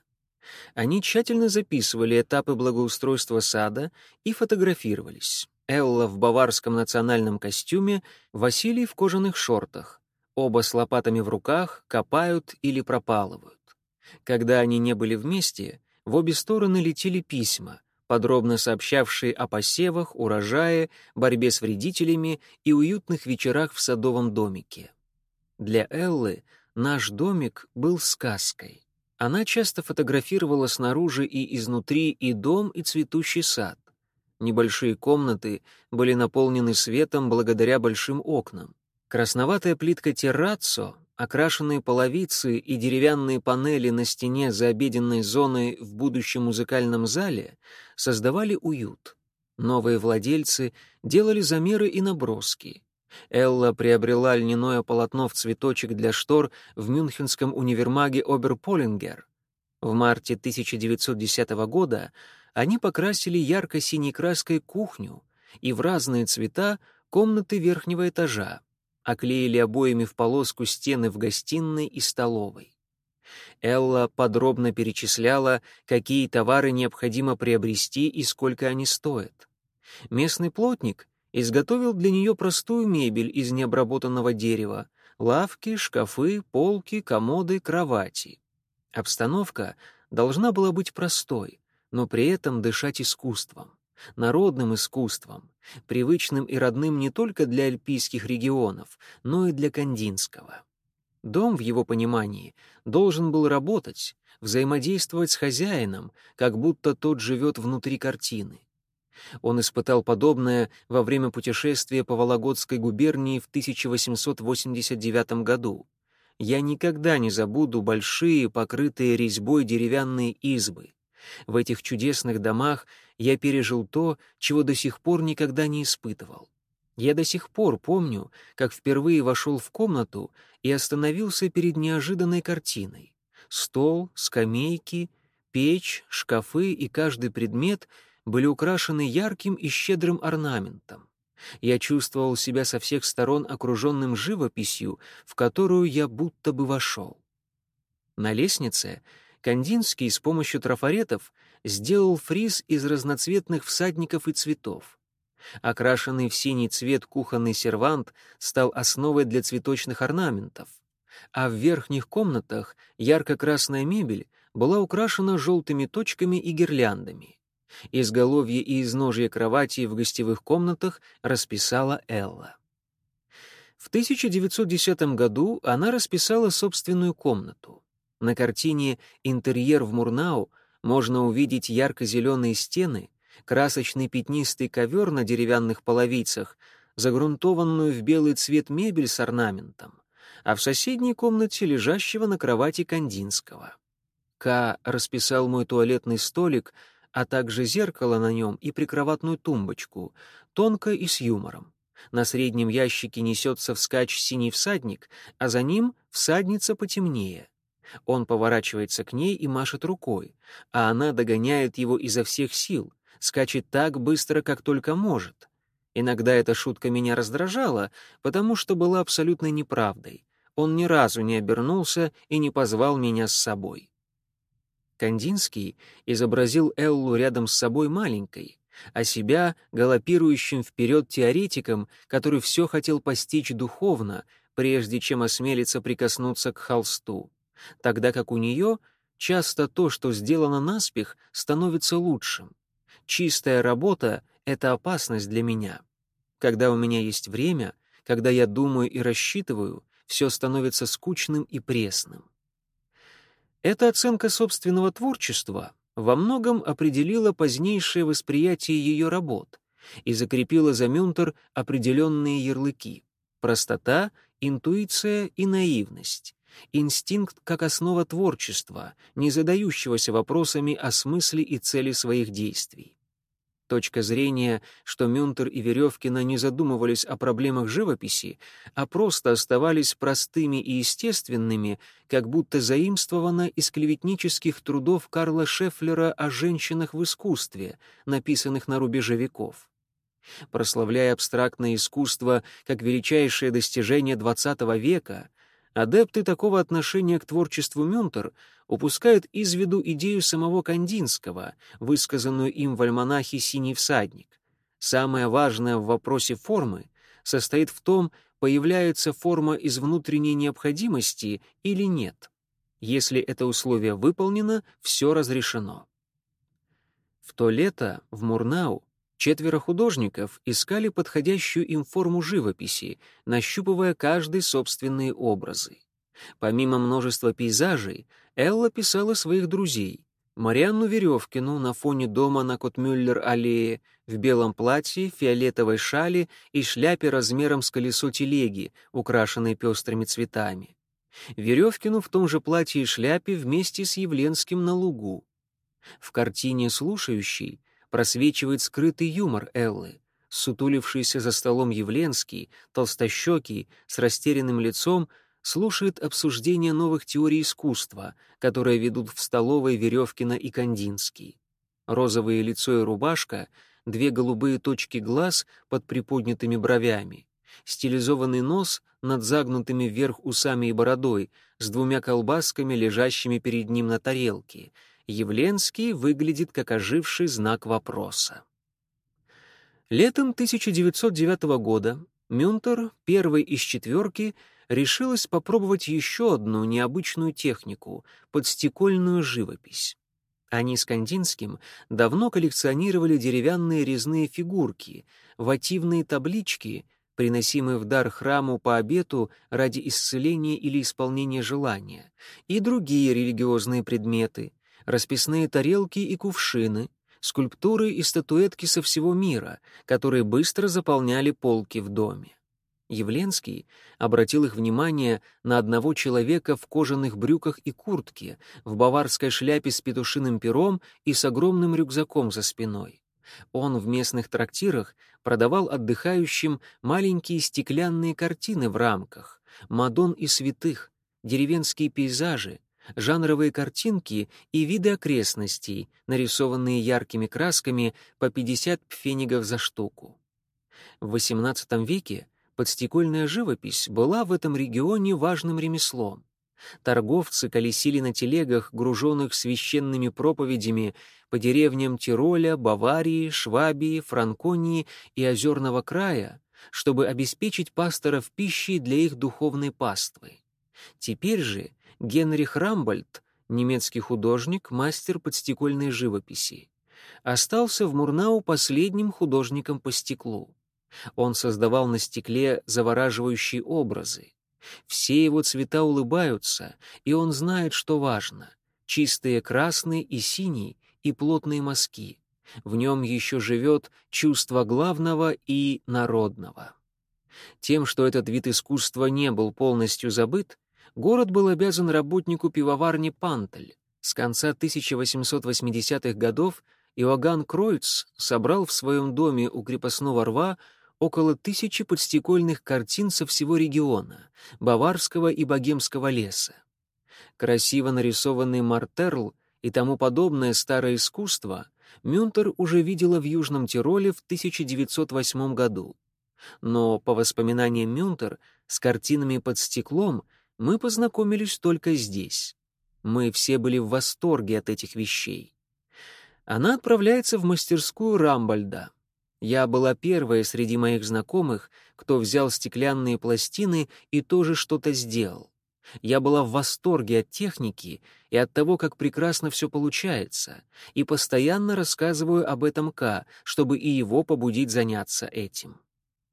Они тщательно записывали этапы благоустройства сада и фотографировались. Элла в баварском национальном костюме, Василий в кожаных шортах. Оба с лопатами в руках копают или пропалывают. Когда они не были вместе, в обе стороны летели письма, подробно сообщавшие о посевах, урожае, борьбе с вредителями и уютных вечерах в садовом домике. Для Эллы наш домик был сказкой. Она часто фотографировала снаружи и изнутри и дом, и цветущий сад. Небольшие комнаты были наполнены светом благодаря большим окнам. Красноватая плитка терраццо, окрашенные половицы и деревянные панели на стене за обеденной зоной в будущем музыкальном зале создавали уют. Новые владельцы делали замеры и наброски. Элла приобрела льняное полотно в цветочек для штор в мюнхенском универмаге Оберполингер. В марте тысяча девятьсот десятого года они покрасили ярко-синей краской кухню и в разные цвета комнаты верхнего этажа, оклеили обоями в полоску стены в гостиной и столовой. Элла подробно перечисляла, какие товары необходимо приобрести и сколько они стоят. Местный плотник изготовил для нее простую мебель из необработанного дерева — лавки, шкафы, полки, комоды, кровати. Обстановка должна была быть простой, но при этом дышать искусством, народным искусством, привычным и родным не только для альпийских регионов, но и для Кандинского. Дом, в его понимании, должен был работать, взаимодействовать с хозяином, как будто тот живет внутри картины. Он испытал подобное во время путешествия по Вологодской губернии в тысяча восемьсот восемьдесят девятом году. Я никогда не забуду большие, покрытые резьбой деревянные избы. В этих чудесных домах я пережил то, чего до сих пор никогда не испытывал. Я до сих пор помню, как впервые вошел в комнату и остановился перед неожиданной картиной. Стол, скамейки, печь, шкафы и каждый предмет были украшены ярким и щедрым орнаментом. Я чувствовал себя со всех сторон окруженным живописью, в которую я будто бы вошел. На лестнице Кандинский с помощью трафаретов сделал фриз из разноцветных всадников и цветов. Окрашенный в синий цвет кухонный сервант стал основой для цветочных орнаментов, а в верхних комнатах ярко-красная мебель была украшена желтыми точками и гирляндами. Изголовье и изножье кровати в гостевых комнатах расписала Элла. В тысяча девятьсот десятом году она расписала собственную комнату. На картине «Интерьер в Мурнау» можно увидеть ярко-зеленые стены, красочный пятнистый ковер на деревянных половицах, загрунтованную в белый цвет мебель с орнаментом, а в соседней комнате лежащего на кровати Кандинского. К расписал мой туалетный столик, а также зеркало на нем и прикроватную тумбочку, тонко и с юмором. На среднем ящике несется вскачь синий всадник, а за ним всадница потемнее. Он поворачивается к ней и машет рукой, а она догоняет его изо всех сил, скачет так быстро, как только может. Иногда эта шутка меня раздражала, потому что была абсолютной неправдой. Он ни разу не обернулся и не позвал меня с собой. Кандинский изобразил Эллу рядом с собой маленькой, а себя галопирующим вперед теоретиком, который все хотел постичь духовно, прежде чем осмелиться прикоснуться к холсту, тогда как у нее часто то, что сделано наспех, становится лучшим. Чистая работа — это опасность для меня. Когда у меня есть время, когда я думаю и рассчитываю, все становится скучным и пресным. Эта оценка собственного творчества во многом определила позднейшее восприятие ее работ и закрепила за Мюнтер определенные ярлыки: простота, интуиция и наивность, инстинкт как основа творчества, не задающегося вопросами о смысле и цели своих действий. Точка зрения, что Мюнтер и Веревкина не задумывались о проблемах живописи, а просто оставались простыми и естественными, как будто заимствована из клеветнических трудов Карла Шеффлера о женщинах в искусстве, написанных на рубеже веков. Прославляя абстрактное искусство как величайшее достижение двадцатого века, адепты такого отношения к творчеству Мюнтер упускают из виду идею самого Кандинского, высказанную им в альманахе «Синий всадник». Самое важное в вопросе формы состоит в том, появляется форма из внутренней необходимости или нет. Если это условие выполнено, все разрешено. В то лето в Мурнау четверо художников искали подходящую им форму живописи, нащупывая каждый собственные образы. Помимо множества пейзажей, Элла писала своих друзей: Марианну Веревкину на фоне дома на Котмюллер-аллее, в белом платье, фиолетовой шали и шляпе размером с колесо телеги, украшенной пестрыми цветами. Веревкину в том же платье и шляпе вместе с Явленским на лугу. В картине «Слушающий» просвечивает скрытый юмор Эллы. Сутулившийся за столом Явленский, толстощекий, с растерянным лицом, слушает обсуждение новых теорий искусства, которые ведут в столовой Веревкина и Кандинский. Розовое лицо и рубашка, две голубые точки глаз под приподнятыми бровями, стилизованный нос над загнутыми вверх усами и бородой, с двумя колбасками, лежащими перед ним на тарелке. Явленский выглядит как оживший знак вопроса. Летом тысяча девятьсот девятого года Мюнтер, первый из четверки, решилась попробовать еще одну необычную технику — подстекольную живопись. Они с Кандинским давно коллекционировали деревянные резные фигурки, вотивные таблички, приносимые в дар храму по обету ради исцеления или исполнения желания, и другие религиозные предметы, расписные тарелки и кувшины, скульптуры и статуэтки со всего мира, которые быстро заполняли полки в доме. Явленский обратил их внимание на одного человека в кожаных брюках и куртке, в баварской шляпе с петушиным пером и с огромным рюкзаком за спиной. Он в местных трактирах продавал отдыхающим маленькие стеклянные картины в рамках, Мадон и святых, деревенские пейзажи, жанровые картинки и виды окрестностей, нарисованные яркими красками по пятьдесят пфенигов за штуку. В восемнадцатом веке подстекольная живопись была в этом регионе важным ремеслом. Торговцы колесили на телегах, груженных священными проповедями, по деревням Тироля, Баварии, Швабии, Франконии и Озерного края, чтобы обеспечить пасторов пищей для их духовной паствы. Теперь же Генрих Рамбольд, немецкий художник, мастер подстекольной живописи. Остался в Мурнау последним художником по стеклу. Он создавал на стекле завораживающие образы. Все его цвета улыбаются, и он знает, что важно — чистые красный и синий и плотные мазки. В нем еще живет чувство главного и народного. Тем, что этот вид искусства не был полностью забыт, город был обязан работнику пивоварни Пантель. С конца тысяча восемьсот восьмидесятых годов Иоганн Кройц собрал в своем доме у крепостного рва около тысячи подстекольных картин со всего региона, Баварского и Богемского леса. Красиво нарисованный мартерл и тому подобное старое искусство Мюнтер уже видела в Южном Тироле в тысяча девятьсот восьмом году. Но, по воспоминаниям Мюнтер, с картинами под стеклом мы познакомились только здесь. Мы все были в восторге от этих вещей. Она отправляется в мастерскую Рамбольда. Я была первая среди моих знакомых, кто взял стеклянные пластины и тоже что-то сделал. Я была в восторге от техники и от того, как прекрасно все получается, и постоянно рассказываю об этом Ка, чтобы и его побудить заняться этим.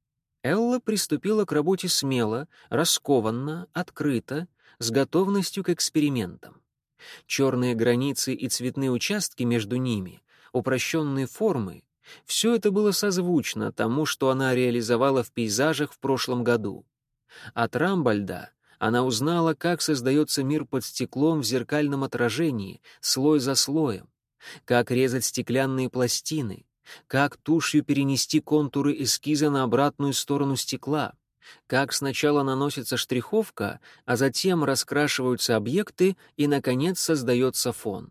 Элла приступила к работе смело, раскованно, открыто, с готовностью к экспериментам. Черные границы и цветные участки между ними, упрощенные формы — все это было созвучно тому, что она реализовала в пейзажах в прошлом году. От Рамбольда она узнала, как создается мир под стеклом в зеркальном отражении, слой за слоем, как резать стеклянные пластины, как тушью перенести контуры эскиза на обратную сторону стекла, как сначала наносится штриховка, а затем раскрашиваются объекты и, наконец, создается фон.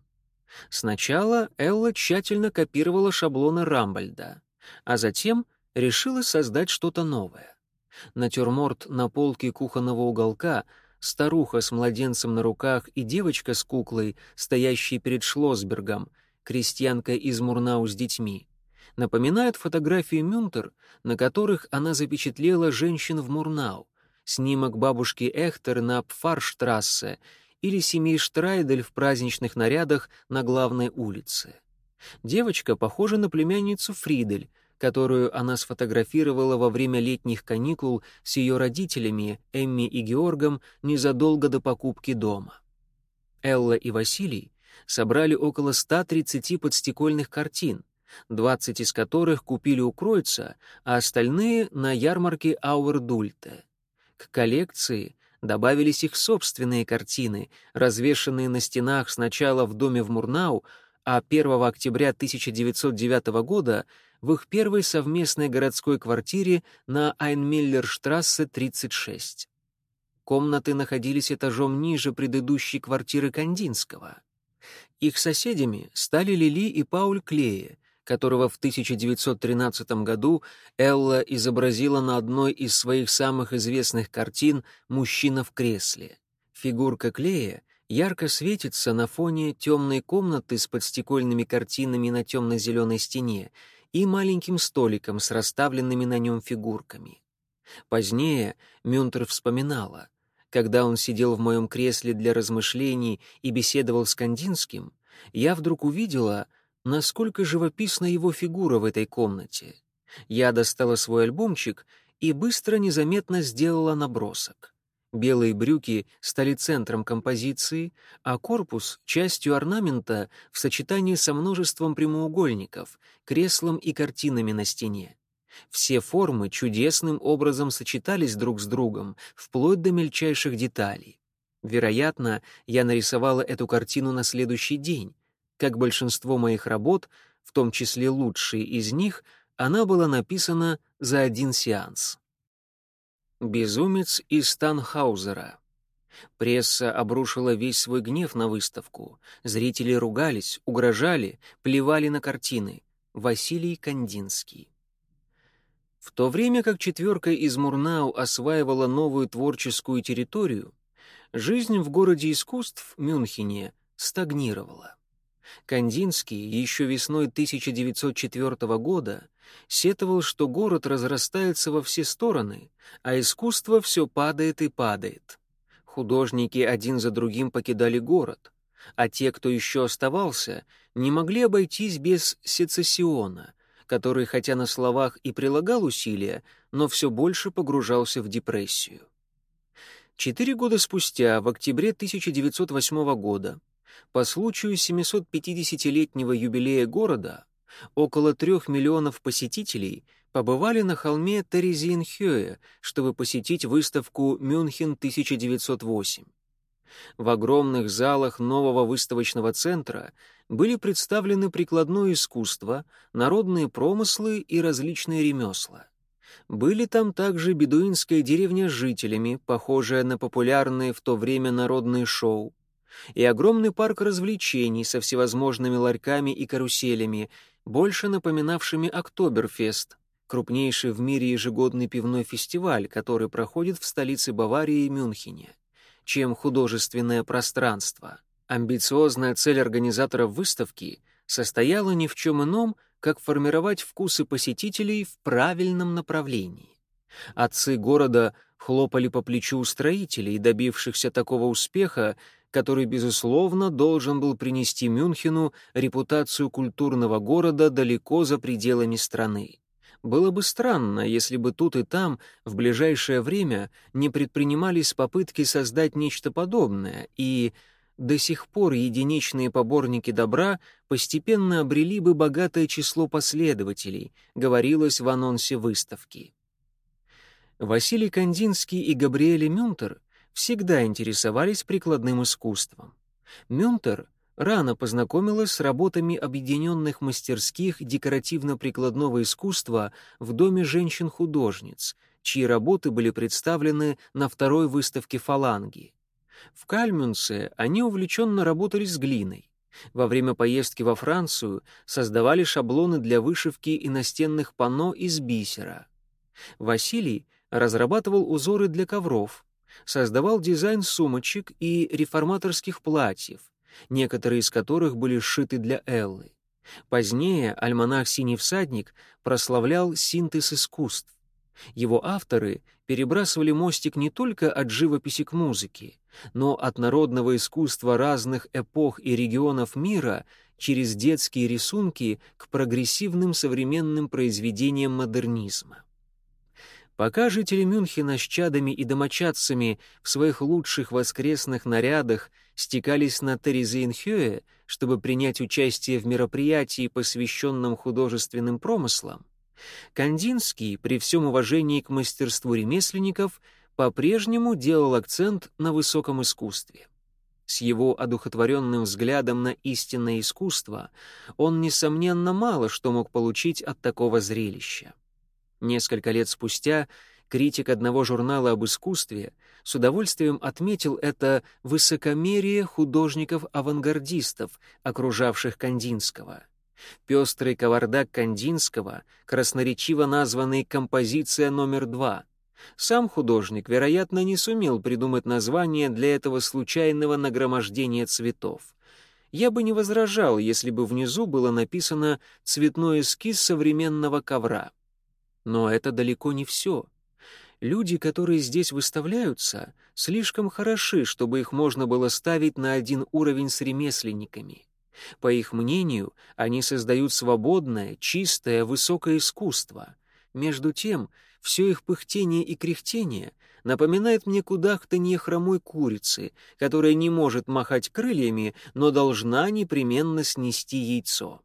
Сначала Элла тщательно копировала шаблоны Рамбольда, а затем решила создать что-то новое. Натюрморт на полке кухонного уголка, старуха с младенцем на руках и девочка с куклой, стоящие перед Шлоссбергом, крестьянка из Мурнау с детьми, напоминают фотографии Мюнтер, на которых она запечатлела женщин в Мурнау, снимок бабушки Эхтер на Пфарштрассе или семей Штрайдель в праздничных нарядах на главной улице. Девочка похожа на племянницу Фридель, которую она сфотографировала во время летних каникул с ее родителями, Эмми и Георгом, незадолго до покупки дома. Элла и Василий собрали около ста тридцати подстекольных картин, двадцать из которых купили у Кройца, а остальные — на ярмарке Ауэрдульте. К коллекции добавились их собственные картины, развешанные на стенах сначала в доме в Мурнау, а первого октября тысяча девятьсот девятого года в их первой совместной городской квартире на Айнмиллерштрассе тридцать шесть. Комнаты находились этажом ниже предыдущей квартиры Кандинского. Их соседями стали Лили и Пауль Клее, которого в тысяча девятьсот тринадцатом году Элла изобразила на одной из своих самых известных картин «Мужчина в кресле». Фигурка Клея ярко светится на фоне темной комнаты с подстекольными картинами на темно-зеленой стене и маленьким столиком с расставленными на нем фигурками. Позднее Мюнтер вспоминала: когда он сидел в моем кресле для размышлений и беседовал с Кандинским, я вдруг увидела, насколько живописна его фигура в этой комнате. Я достала свой альбомчик и быстро, незаметно сделала набросок. Белые брюки стали центром композиции, а корпус — частью орнамента в сочетании со множеством прямоугольников, креслом и картинами на стене. Все формы чудесным образом сочетались друг с другом, вплоть до мельчайших деталей. Вероятно, я нарисовала эту картину на следующий день. Как большинство моих работ, в том числе лучшие из них, она была написана за один сеанс. «Безумец из Танхаузера». Пресса обрушила весь свой гнев на выставку. Зрители ругались, угрожали, плевали на картины. Василий Кандинский. В то время как четверка из Мурнау осваивала новую творческую территорию, жизнь в городе искусств Мюнхене стагнировала. Кандинский еще весной тысяча девятьсот четвёртого года сетовал, что город разрастается во все стороны, а искусство все падает и падает. Художники один за другим покидали город. а те, кто еще оставался, не могли обойтись без сецессиона, который, хотя на словах и прилагал усилия, но все больше погружался в депрессию. Четыре года спустя, в октябре тысяча девятьсот восьмого года, по случаю семисотпятидесятилетнего юбилея города, около трех миллионов посетителей побывали на холме Терезиенхёе, чтобы посетить выставку «Мюнхен тысяча девятьсот восемь». В огромных залах нового выставочного центра были представлены прикладное искусство, народные промыслы и различные ремесла. Были там также бедуинская деревня с жителями, похожая на популярные в то время народные шоу, и огромный парк развлечений со всевозможными ларьками и каруселями, больше напоминавшими Октоберфест, крупнейший в мире ежегодный пивной фестиваль, который проходит в столице Баварии Мюнхене, чем художественное пространство. Амбициозная цель организаторов выставки состояла ни в чем ином, как формировать вкусы посетителей в правильном направлении. Отцы города хлопали по плечу строителей, добившихся такого успеха, который, безусловно, должен был принести Мюнхену репутацию культурного города далеко за пределами страны. Было бы странно, если бы тут и там в ближайшее время не предпринимались попытки создать нечто подобное, и до сих пор единичные поборники добра постепенно обрели бы богатое число последователей, говорилось в анонсе выставки. Василий Кандинский и Габриэле Мюнтер всегда интересовались прикладным искусством. Мюнтер рано познакомилась с работами объединенных мастерских декоративно-прикладного искусства в Доме женщин-художниц, чьи работы были представлены на второй выставке «Фаланги». В Кальмюнце они увлеченно работали с глиной. Во время поездки во Францию создавали шаблоны для вышивки и настенных панно из бисера. Василий разрабатывал узоры для ковров, создавал дизайн сумочек и реформаторских платьев, некоторые из которых были сшиты для Эллы. Позднее альманах «Синий всадник» прославлял синтез искусств. Его авторы перебрасывали мостик не только от живописи к музыке, но от народного искусства разных эпох и регионов мира через детские рисунки к прогрессивным современным произведениям модернизма. Пока жители Мюнхена с чадами и домочадцами в своих лучших воскресных нарядах стекались на Терезиенхёе, чтобы принять участие в мероприятии, посвященном художественным промыслам, Кандинский, при всем уважении к мастерству ремесленников, по-прежнему делал акцент на высоком искусстве. С его одухотворенным взглядом на истинное искусство он, несомненно, мало что мог получить от такого зрелища. Несколько лет спустя критик одного журнала об искусстве с удовольствием отметил это высокомерие художников-авангардистов, окружавших Кандинского. Пестрый кавардак Кандинского, красноречиво названный «Композиция номер два». Сам художник, вероятно, не сумел придумать название для этого случайного нагромождения цветов. Я бы не возражал, если бы внизу было написано «Цветной эскиз современного ковра». Но это далеко не все. Люди, которые здесь выставляются, слишком хороши, чтобы их можно было ставить на один уровень с ремесленниками. По их мнению, они создают свободное, чистое, высокое искусство. Между тем, все их пыхтение и кряхтение напоминает мне кудахтанье хромой курицы, которая не может махать крыльями, но должна непременно снести яйцо.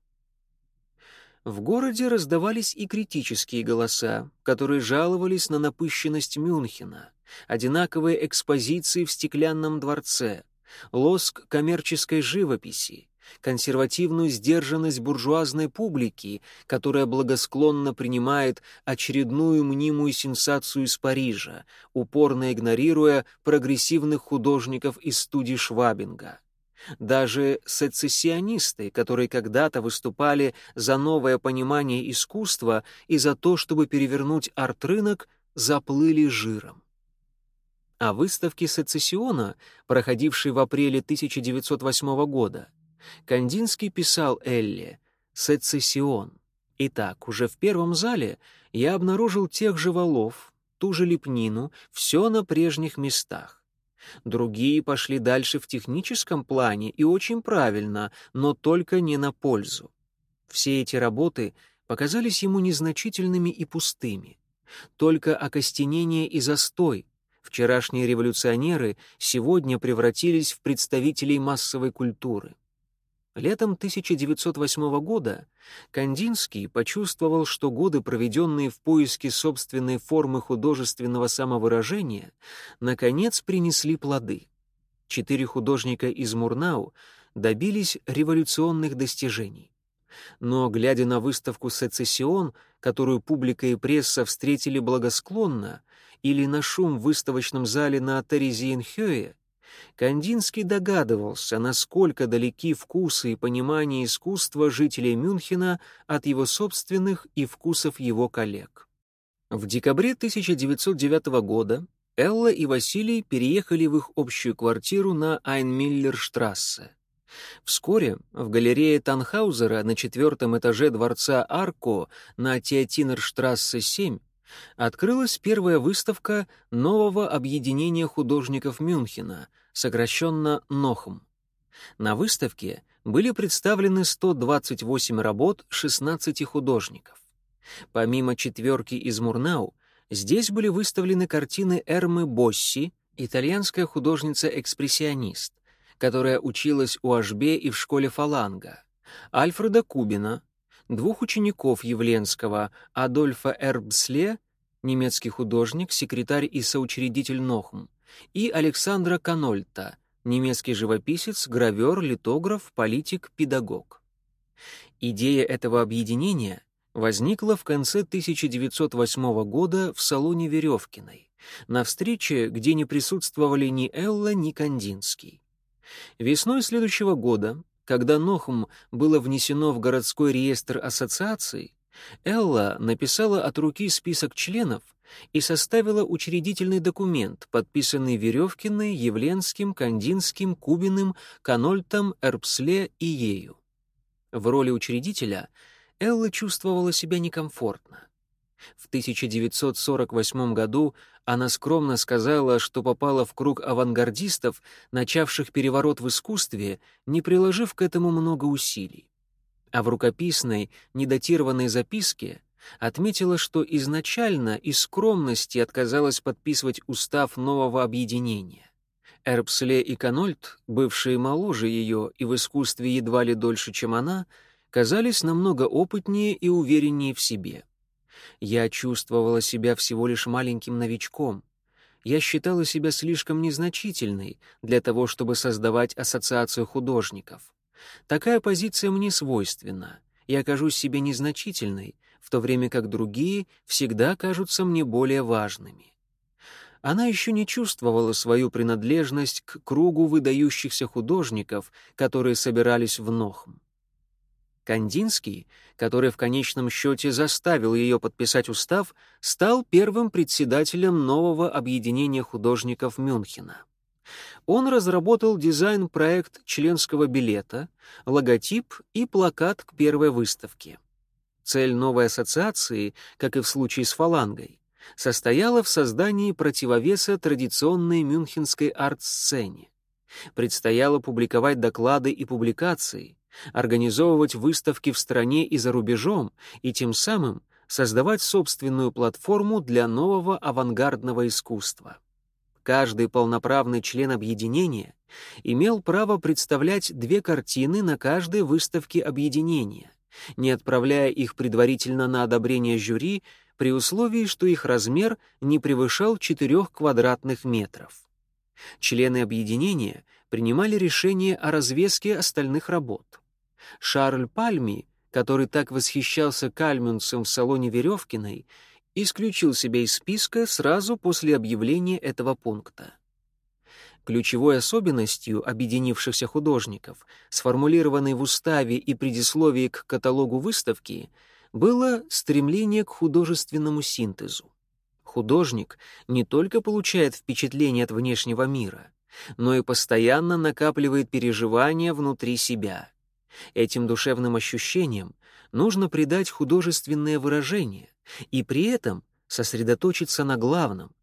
В городе раздавались и критические голоса, которые жаловались на напыщенность Мюнхена, одинаковые экспозиции в стеклянном дворце, лоск коммерческой живописи, консервативную сдержанность буржуазной публики, которая благосклонно принимает очередную мнимую сенсацию из Парижа, упорно игнорируя прогрессивных художников из студии Швабинга. Даже сецессионисты, которые когда-то выступали за новое понимание искусства и за то, чтобы перевернуть арт-рынок, заплыли жиром. О выставке сецессиона, проходившей в апреле тысяча девятьсот восьмого года, Кандинский писал Элле «Сецессион». Итак, уже в первом зале я обнаружил тех же валов, ту же лепнину, все на прежних местах. Другие пошли дальше в техническом плане и очень правильно, но только не на пользу. Все эти работы показались ему незначительными и пустыми. Только окостенение и застой. Вчерашние революционеры сегодня превратились в представителей массовой культуры. Летом тысяча девятьсот восьмого года Кандинский почувствовал, что годы, проведенные в поиске собственной формы художественного самовыражения, наконец принесли плоды. Четыре художника из Мурнау добились революционных достижений. Но, глядя на выставку «Сецессион», которую публика и пресса встретили благосклонно, или на шум в выставочном зале на Терезиенхёе, Кандинский догадывался, насколько далеки вкусы и понимание искусства жителей Мюнхена от его собственных и вкусов его коллег. В декабре тысяча девятьсот девятого года Элла и Василий переехали в их общую квартиру на Айнмиллерштрассе. Вскоре в галерее Танхаузера на четвертом этаже дворца Арко на Теотинерштрассе семь открылась первая выставка нового объединения художников Мюнхена, сокращенно НОХМ. На выставке были представлены сто двадцать восемь работ шестнадцати художников. Помимо четверки из Мурнау, здесь были выставлены картины Эрмы Босси, итальянская художница-экспрессионист, которая училась у Ашбе и в школе Фаланга, Альфреда Кубина, двух учеников Явленского, Адольфа Эрбсле, немецкий художник, секретарь и соучредитель НОХМ, и Александра Канольта, немецкий живописец, гравер, литограф, политик, педагог. Идея этого объединения возникла в конце тысяча девятьсот восьмого года в салоне Веревкиной, на встрече, где не присутствовали ни Элла, ни Кандинский. Весной следующего года, когда НОХМ было внесено в городской реестр ассоциаций, Элла написала от руки список членов и составила учредительный документ, подписанный Веревкиной, Явленским, Кандинским, Кубиным, Канольтом, Эрбсле и ею. В роли учредителя Элла чувствовала себя некомфортно. В тысяча девятьсот сорок восьмом году она скромно сказала, что попала в круг авангардистов, начавших переворот в искусстве, не приложив к этому много усилий. А в рукописной, недатированной записке отметила, что изначально из скромности отказалась подписывать устав нового объединения. Эрбсле и Канольт, бывшие моложе ее и в искусстве едва ли дольше, чем она, казались намного опытнее и увереннее в себе. Я чувствовала себя всего лишь маленьким новичком. Я считала себя слишком незначительной для того, чтобы создавать ассоциацию художников. Такая позиция мне свойственна. Я кажусь себе незначительной, в то время как другие всегда кажутся мне более важными. Она еще не чувствовала свою принадлежность к кругу выдающихся художников, которые собирались в НОХМ. Кандинский, который в конечном счете заставил ее подписать устав, стал первым председателем нового объединения художников Мюнхена. Он разработал дизайн-проект членского билета, логотип и плакат к первой выставке. Цель новой ассоциации, как и в случае с Фалангой, состояла в создании противовеса традиционной мюнхенской арт-сцене. Предстояло публиковать доклады и публикации, организовывать выставки в стране и за рубежом и тем самым создавать собственную платформу для нового авангардного искусства. Каждый полноправный член объединения имел право представлять две картины на каждой выставке объединения, не отправляя их предварительно на одобрение жюри при условии, что их размер не превышал четырех квадратных метров. Члены объединения принимали решение о развеске остальных работ. Шарль Пальми, который так восхищался Кальмюнцем в салоне Веревкиной, исключил себя из списка сразу после объявления этого пункта. Ключевой особенностью объединившихся художников, сформулированной в уставе и предисловии к каталогу выставки, было стремление к художественному синтезу. Художник не только получает впечатление от внешнего мира, но и постоянно накапливает переживания внутри себя. Этим душевным ощущениям нужно придать художественное выражение и при этом сосредоточиться на главном,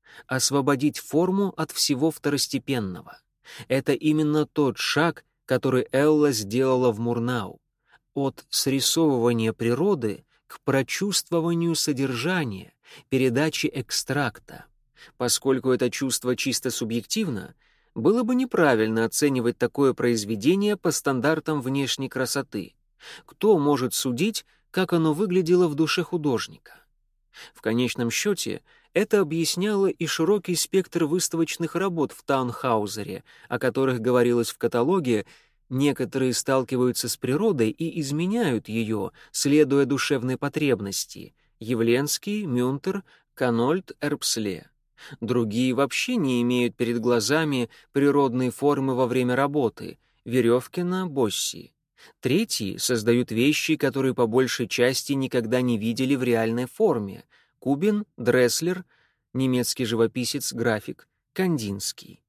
освободить форму от всего второстепенного. Это именно тот шаг, который Элла сделала в Мурнау. От срисовывания природы к прочувствованию содержания, передаче экстракта. Поскольку это чувство чисто субъективно, было бы неправильно оценивать такое произведение по стандартам внешней красоты. Кто может судить, как оно выглядело в душе художника? В конечном счете, это объясняло и широкий спектр выставочных работ в Таунхаузере, о которых говорилось в каталоге. Некоторые сталкиваются с природой и изменяют ее, следуя душевной потребности. Явленский, Мюнтер, Канольд, Эрпсле. Другие вообще не имеют перед глазами природные формы во время работы. Веревкина, Босси. Третьи создают вещи, которые по большей части никогда не видели в реальной форме. Кубин, Дресслер, немецкий живописец, график, Кандинский.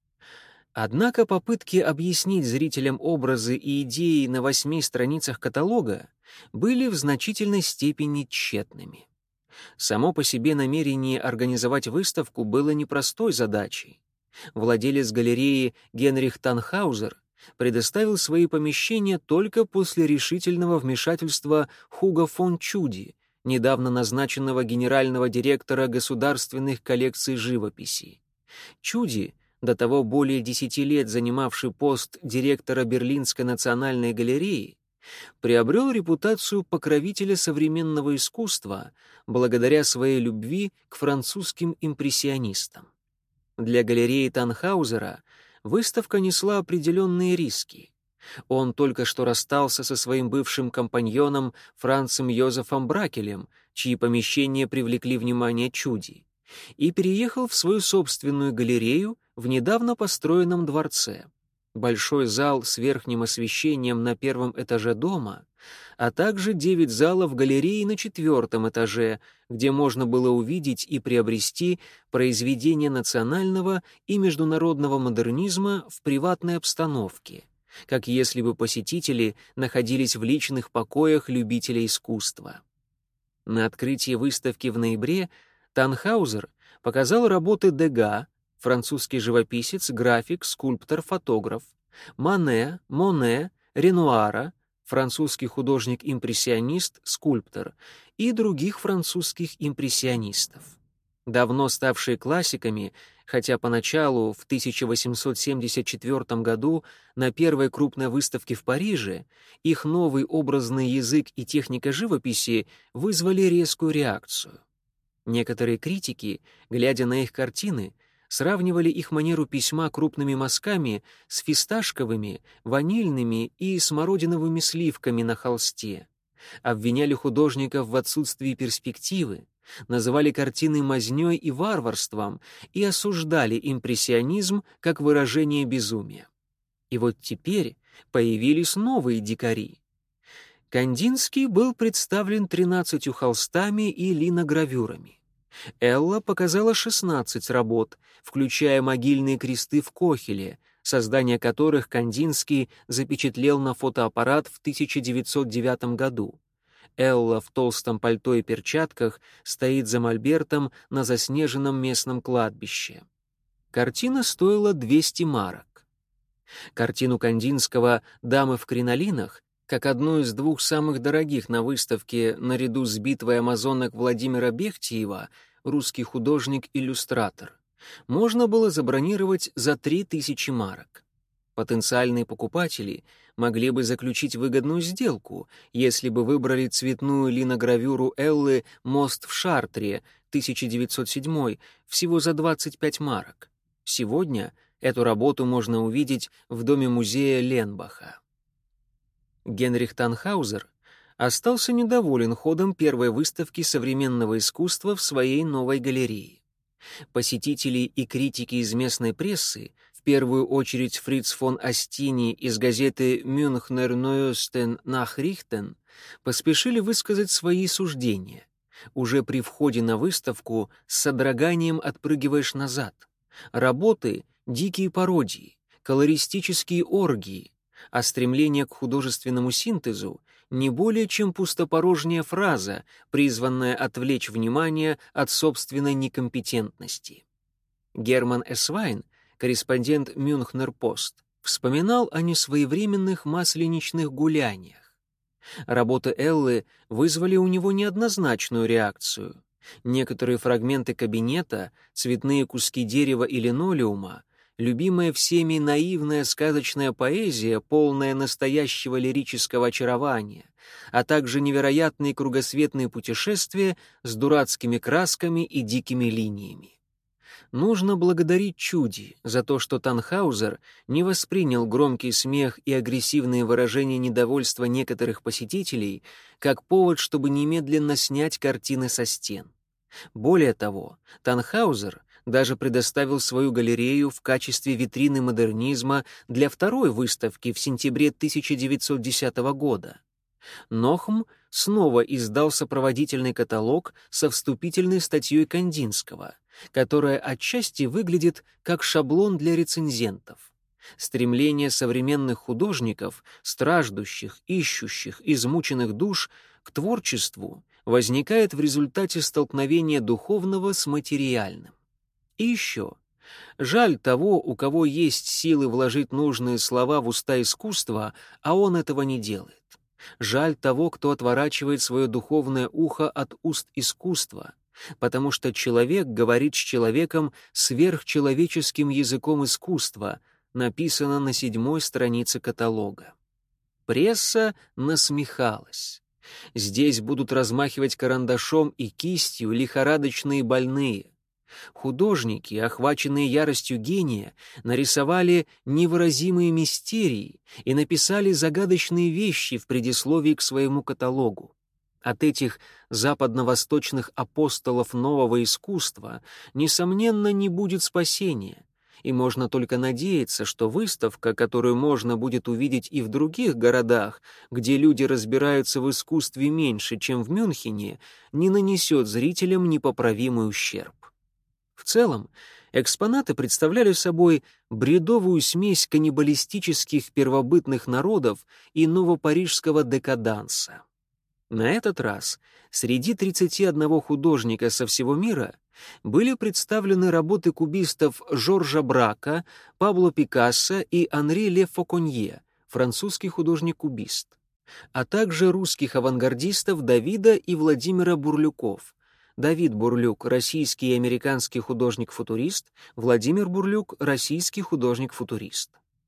Однако попытки объяснить зрителям образы и идеи на восьми страницах каталога были в значительной степени тщетными. Само по себе намерение организовать выставку было непростой задачей. Владелец галереи Генрих Танхаузер предоставил свои помещения только после решительного вмешательства Хуго фон Чуди, недавно назначенного генерального директора государственных коллекций живописи. Чуди, до того более десяти лет занимавший пост директора Берлинской национальной галереи, приобрел репутацию покровителя современного искусства благодаря своей любви к французским импрессионистам. Для галереи Танхаузера выставка несла определенные риски. Он только что расстался со своим бывшим компаньоном Францем Йозефом Бракелем, чьи помещения привлекли внимание Чуди, и переехал в свою собственную галерею в недавно построенном дворце. Большой зал с верхним освещением на первом этаже дома, а также девять залов галереи на четвертом этаже, где можно было увидеть и приобрести произведения национального и международного модернизма в приватной обстановке, как если бы посетители находились в личных покоях любителей искусства. На открытии выставки в ноябре Танхаузер показал работы Дега, французский живописец, график, скульптор, фотограф, Мане, Моне, Ренуара, французский художник-импрессионист, скульптор, и других французских импрессионистов. Давно ставшие классиками, хотя поначалу, в тысяча восемьсот семьдесят четвёртом году, на первой крупной выставке в Париже, их новый образный язык и техника живописи вызвали резкую реакцию. Некоторые критики, глядя на их картины, сравнивали их манеру письма крупными мазками с фисташковыми, ванильными и смородиновыми сливками на холсте, обвиняли художников в отсутствии перспективы, называли картины мазнёй и варварством и осуждали импрессионизм как выражение безумия. И вот теперь появились новые дикари. Кандинский был представлен тринадцатью холстами и линогравюрами. Элла показала шестнадцать работ, включая могильные кресты в Кохеле, создание которых Кандинский запечатлел на фотоаппарат в тысяча девятьсот девятом году. Элла в толстом пальто и перчатках стоит за мольбертом на заснеженном местном кладбище. Картина стоила двести марок. Картину Кандинского «Дамы в кринолинах», как одну из двух самых дорогих на выставке наряду с битвой амазонок Владимира Бехтиева, русский художник-иллюстратор, можно было забронировать за три тысячи марок. Потенциальные покупатели могли бы заключить выгодную сделку, если бы выбрали цветную линогравюру Эллы «Мост в Шартре» тысяча девятьсот седьмой всего за двадцать пять марок. Сегодня эту работу можно увидеть в доме-музея Ленбаха. Генрих Танхаузер остался недоволен ходом первой выставки современного искусства в своей новой галерее. Посетители и критики из местной прессы, в первую очередь Фриц фон Астини из газеты «Мюнхнер Neuesten Nachrichten», поспешили высказать свои суждения. Уже при входе на выставку с содроганием отпрыгиваешь назад. Работы — дикие пародии, колористические оргии, а стремление к художественному синтезу не более чем пустопорожняя фраза, призванная отвлечь внимание от собственной некомпетентности. Герман Эсвайн, корреспондент «Мюнхнер-Пост», вспоминал о несвоевременных масленичных гуляниях. Работы Эллы вызвали у него неоднозначную реакцию. Некоторые фрагменты кабинета, цветные куски дерева и линолеума, любимая всеми наивная сказочная поэзия, полная настоящего лирического очарования, а также невероятные кругосветные путешествия с дурацкими красками и дикими линиями. Нужно благодарить Чуди за то, что Танхаузер не воспринял громкий смех и агрессивные выражения недовольства некоторых посетителей как повод, чтобы немедленно снять картины со стен. Более того, Танхаузер даже предоставил свою галерею в качестве витрины модернизма для второй выставки в сентябре тысяча девятьсот десятого года. Нохм снова издал сопроводительный каталог со вступительной статьей Кандинского, которая отчасти выглядит как шаблон для рецензентов. Стремление современных художников, страждущих, ищущих, измученных душ, к творчеству возникает в результате столкновения духовного с материальным. И еще. Жаль того, у кого есть силы вложить нужные слова в уста искусства, а он этого не делает. Жаль того, кто отворачивает свое духовное ухо от уст искусства, потому что человек говорит с человеком сверхчеловеческим языком искусства, написано на седьмой странице каталога. Пресса насмехалась. Здесь будут размахивать карандашом и кистью лихорадочные больные. Художники, охваченные яростью гения, нарисовали невыразимые мистерии и написали загадочные вещи в предисловии к своему каталогу. От этих западно-восточных апостолов нового искусства, несомненно, не будет спасения, и можно только надеяться, что выставка, которую можно будет увидеть и в других городах, где люди разбираются в искусстве меньше, чем в Мюнхене, не нанесет зрителям непоправимый ущерб. В целом, экспонаты представляли собой бредовую смесь каннибалистических первобытных народов и новопарижского декаданса. На этот раз среди тридцати одного художника со всего мира были представлены работы кубистов Жоржа Брака, Пабло Пикассо и Анри Ле Фоконье, французский художник-кубист, а также русских авангардистов Давида и Владимира Бурлюков. Давид Бурлюк — российский и американский художник-футурист, Владимир Бурлюк — российский художник-футурист.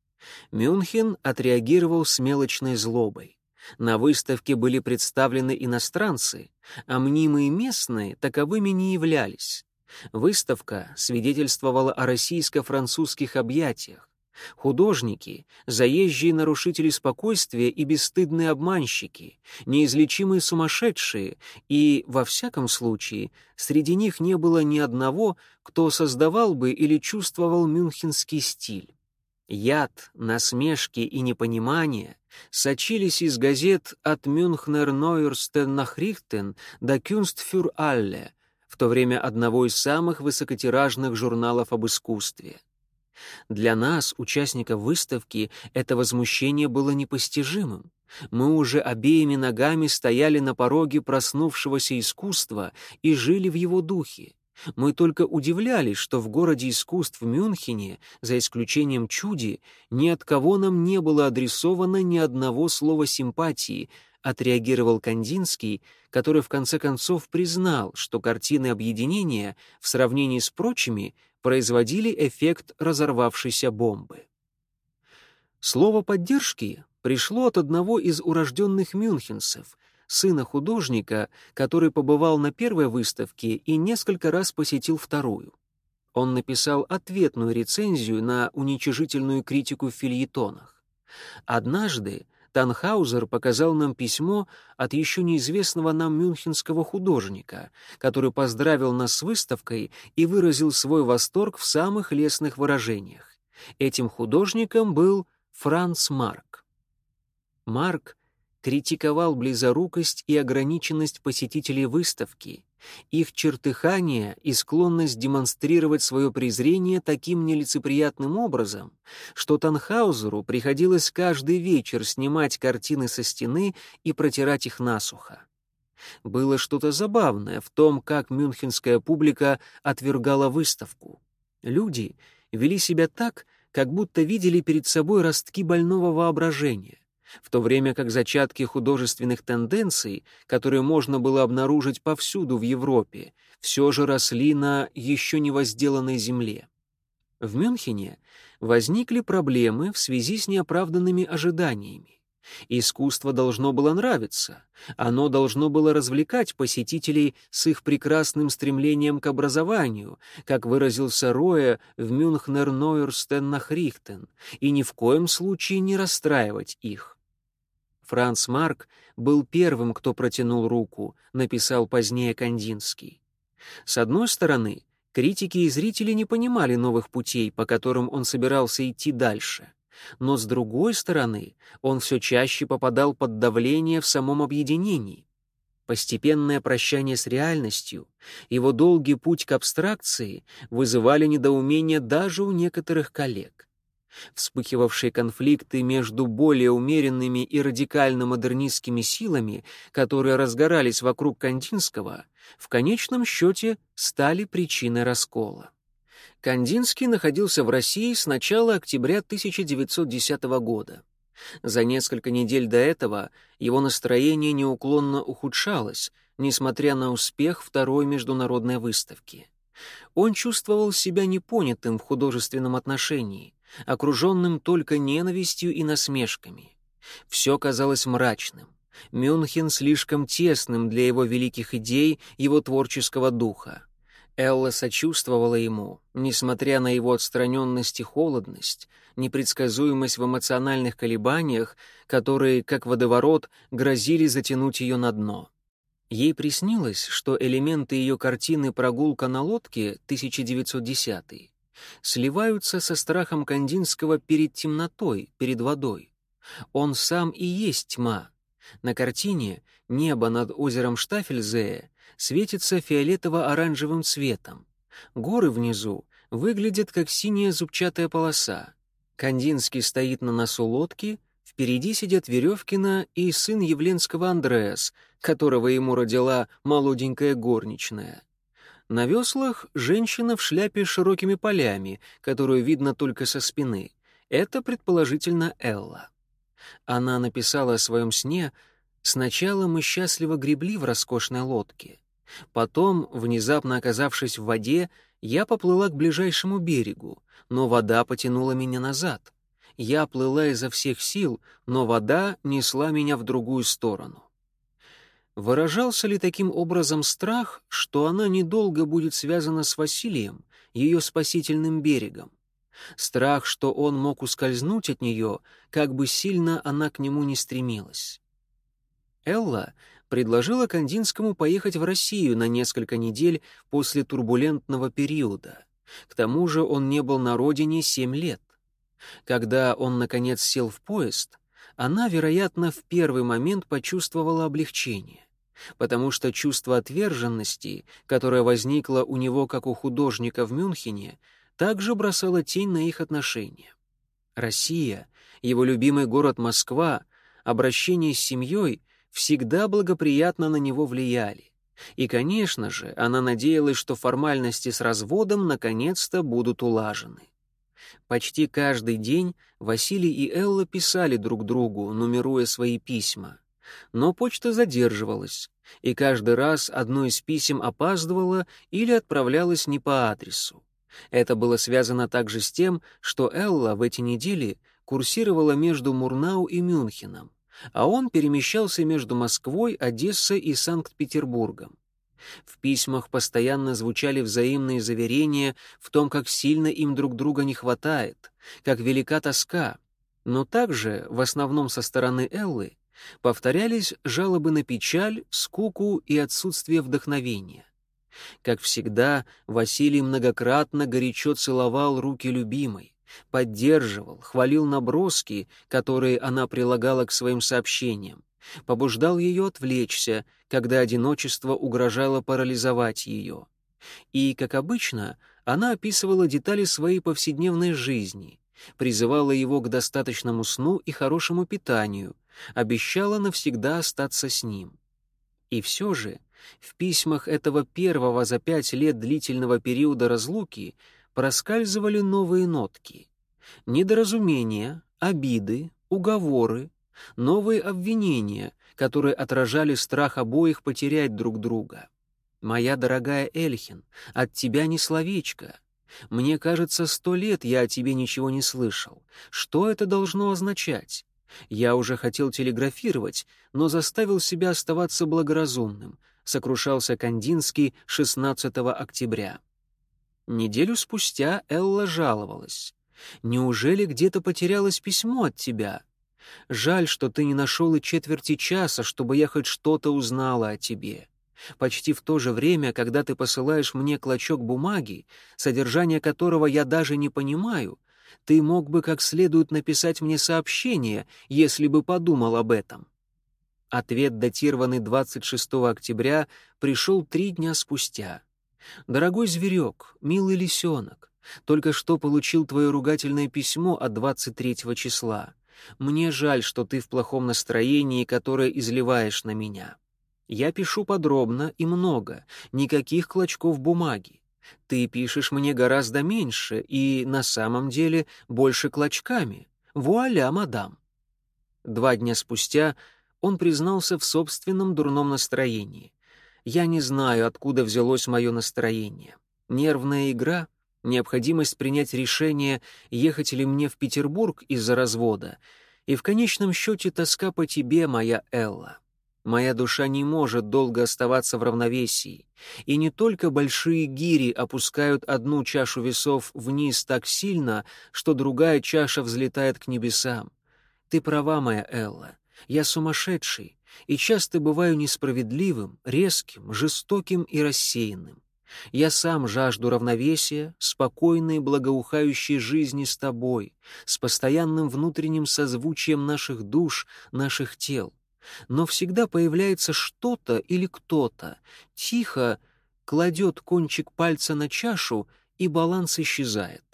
Мюнхен отреагировал с мелочной злобой. На выставке были представлены иностранцы, а мнимые местные таковыми не являлись. Выставка свидетельствовала о российско-французских объятиях. Художники — заезжие нарушители спокойствия и бесстыдные обманщики, неизлечимые сумасшедшие, и, во всяком случае, среди них не было ни одного, кто создавал бы или чувствовал мюнхенский стиль. Яд, насмешки и непонимание сочились из газет от «Мюнхнер Neuesten Nachrichten» до «Kunst für alle», в то время одного из самых высокотиражных журналов об искусстве. Для нас, участников выставки, это возмущение было непостижимым. Мы уже обеими ногами стояли на пороге проснувшегося искусства и жили в его духе. Мы только удивлялись, что в городе искусств в Мюнхене, за исключением Чуди, ни от кого нам не было адресовано ни одного слова симпатии, отреагировал Кандинский, который в конце концов признал, что картины объединения в сравнении с прочими производили эффект разорвавшейся бомбы. Слово поддержки пришло от одного из урожденных мюнхенцев, сына художника, который побывал на первой выставке и несколько раз посетил вторую. Он написал ответную рецензию на уничижительную критику в фельетонах. Однажды Танхаузер показал нам письмо от еще неизвестного нам мюнхенского художника, который поздравил нас с выставкой и выразил свой восторг в самых лестных выражениях. Этим художником был Франц Марк. Марк критиковал близорукость и ограниченность посетителей выставки, их чертыхание и склонность демонстрировать свое презрение таким нелицеприятным образом, что Танхаузеру приходилось каждый вечер снимать картины со стены и протирать их насухо. Было что-то забавное в том, как мюнхенская публика отвергала выставку. Люди вели себя так, как будто видели перед собой ростки больного воображения, в то время как зачатки художественных тенденций, которые можно было обнаружить повсюду в Европе, все же росли на еще не возделанной земле. В Мюнхене возникли проблемы в связи с неоправданными ожиданиями. Искусство должно было нравиться, оно должно было развлекать посетителей с их прекрасным стремлением к образованию, как выразился Роя в «Мюнхнер Нойерстен Нахрихтен», и ни в коем случае не расстраивать их. Франц Марк был первым, кто протянул руку, написал позднее Кандинский. С одной стороны, критики и зрители не понимали новых путей, по которым он собирался идти дальше. Но с другой стороны, он все чаще попадал под давление в самом объединении. Постепенное прощание с реальностью, его долгий путь к абстракции вызывали недоумение даже у некоторых коллег. Вспыхивавшие конфликты между более умеренными и радикально-модернистскими силами, которые разгорались вокруг Кандинского, в конечном счете стали причиной раскола. Кандинский находился в России с начала октября тысяча девятьсот десятого года. За несколько недель до этого его настроение неуклонно ухудшалось, несмотря на успех второй международной выставки. Он чувствовал себя непонятым в художественном отношении, окруженным только ненавистью и насмешками. Все казалось мрачным. Мюнхен слишком тесным для его великих идей, его творческого духа. Элла сочувствовала ему, несмотря на его отстраненность и холодность, непредсказуемость в эмоциональных колебаниях, которые, как водоворот, грозили затянуть ее на дно. Ей приснилось, что элементы ее картины «Прогулка на лодке» тысяча девятьсот десятый сливаются со страхом Кандинского перед темнотой, перед водой. Он сам и есть тьма. На картине небо над озером Штафельзее светится фиолетово-оранжевым цветом. Горы внизу выглядят как синяя зубчатая полоса. Кандинский стоит на носу лодки, впереди сидят Веревкина и сын Явленского Андреас, которого ему родила молоденькая горничная. На веслах женщина в шляпе с широкими полями, которую видно только со спины. Это, предположительно, Элла. Она написала о своем сне: «Сначала мы счастливо гребли в роскошной лодке. Потом, внезапно оказавшись в воде, я поплыла к ближайшему берегу, но вода потянула меня назад. Я плыла изо всех сил, но вода несла меня в другую сторону». Выражался ли таким образом страх, что она недолго будет связана с Василием, ее спасительным берегом? Страх, что он мог ускользнуть от нее, как бы сильно она к нему не стремилась. Элла предложила Кандинскому поехать в Россию на несколько недель после турбулентного периода. К тому же он не был на родине семь лет. Когда он, наконец, сел в поезд, она, вероятно, в первый момент почувствовала облегчение, потому что чувство отверженности, которое возникло у него как у художника в Мюнхене, также бросало тень на их отношения. Россия, его любимый город Москва, обращение с семьей всегда благоприятно на него влияли. И, конечно же, она надеялась, что формальности с разводом наконец-то будут улажены. Почти каждый день Василий и Элла писали друг другу, нумеруя свои письма. Но почта задерживалась, и каждый раз одно из писем опаздывало или отправлялось не по адресу. Это было связано также с тем, что Элла в эти недели курсировала между Мурнау и Мюнхеном, а он перемещался между Москвой, Одессой и Санкт-Петербургом. В письмах постоянно звучали взаимные заверения в том, как сильно им друг друга не хватает, как велика тоска, но также, в основном со стороны Эллы, повторялись жалобы на печаль, скуку и отсутствие вдохновения. Как всегда, Василий многократно горячо целовал руки любимой, поддерживал, хвалил наброски, которые она прилагала к своим сообщениям, побуждал ее отвлечься, когда одиночество угрожало парализовать ее. И, как обычно, она описывала детали своей повседневной жизни, призывала его к достаточному сну и хорошему питанию, обещала навсегда остаться с ним. И все же в письмах этого первого за пять лет длительного периода разлуки проскальзывали новые нотки. Недоразумения, обиды, уговоры, новые обвинения, которые отражали страх обоих потерять друг друга. «Моя дорогая Эльхин, от тебя ни словечко. Мне кажется, сто лет я о тебе ничего не слышал. Что это должно означать? Я уже хотел телеграфировать, но заставил себя оставаться благоразумным», сокрушался Кандинский шестнадцатого октября. Неделю спустя Элла жаловалась. «Неужели где-то потерялось письмо от тебя? Жаль, что ты не нашел и четверти часа, чтобы я хоть что-то узнала о тебе. Почти в то же время, когда ты посылаешь мне клочок бумаги, содержание которого я даже не понимаю, ты мог бы как следует написать мне сообщение, если бы подумал об этом». Ответ, датированный двадцать шестого октября, пришел три дня спустя. «Дорогой зверек, милый лисенок, только что получил твое ругательное письмо от двадцать третьего числа. Мне жаль, что ты в плохом настроении, которое изливаешь на меня. Я пишу подробно и много, никаких клочков бумаги. Ты пишешь мне гораздо меньше и, на самом деле, больше клочками. Вуаля, мадам». Два дня спустя он признался в собственном дурном настроении. «Я не знаю, откуда взялось мое настроение. Нервная игра, необходимость принять решение, ехать ли мне в Петербург из-за развода, и в конечном счете тоска по тебе, моя Элла. Моя душа не может долго оставаться в равновесии, и не только большие гири опускают одну чашу весов вниз так сильно, что другая чаша взлетает к небесам. Ты права, моя Элла, я сумасшедший, и часто бываю несправедливым, резким, жестоким и рассеянным. Я сам жажду равновесия, спокойной, благоухающей жизни с тобой, с постоянным внутренним созвучием наших душ, наших тел. Но всегда появляется что-то или кто-то, тихо кладет кончик пальца на чашу, и баланс исчезает».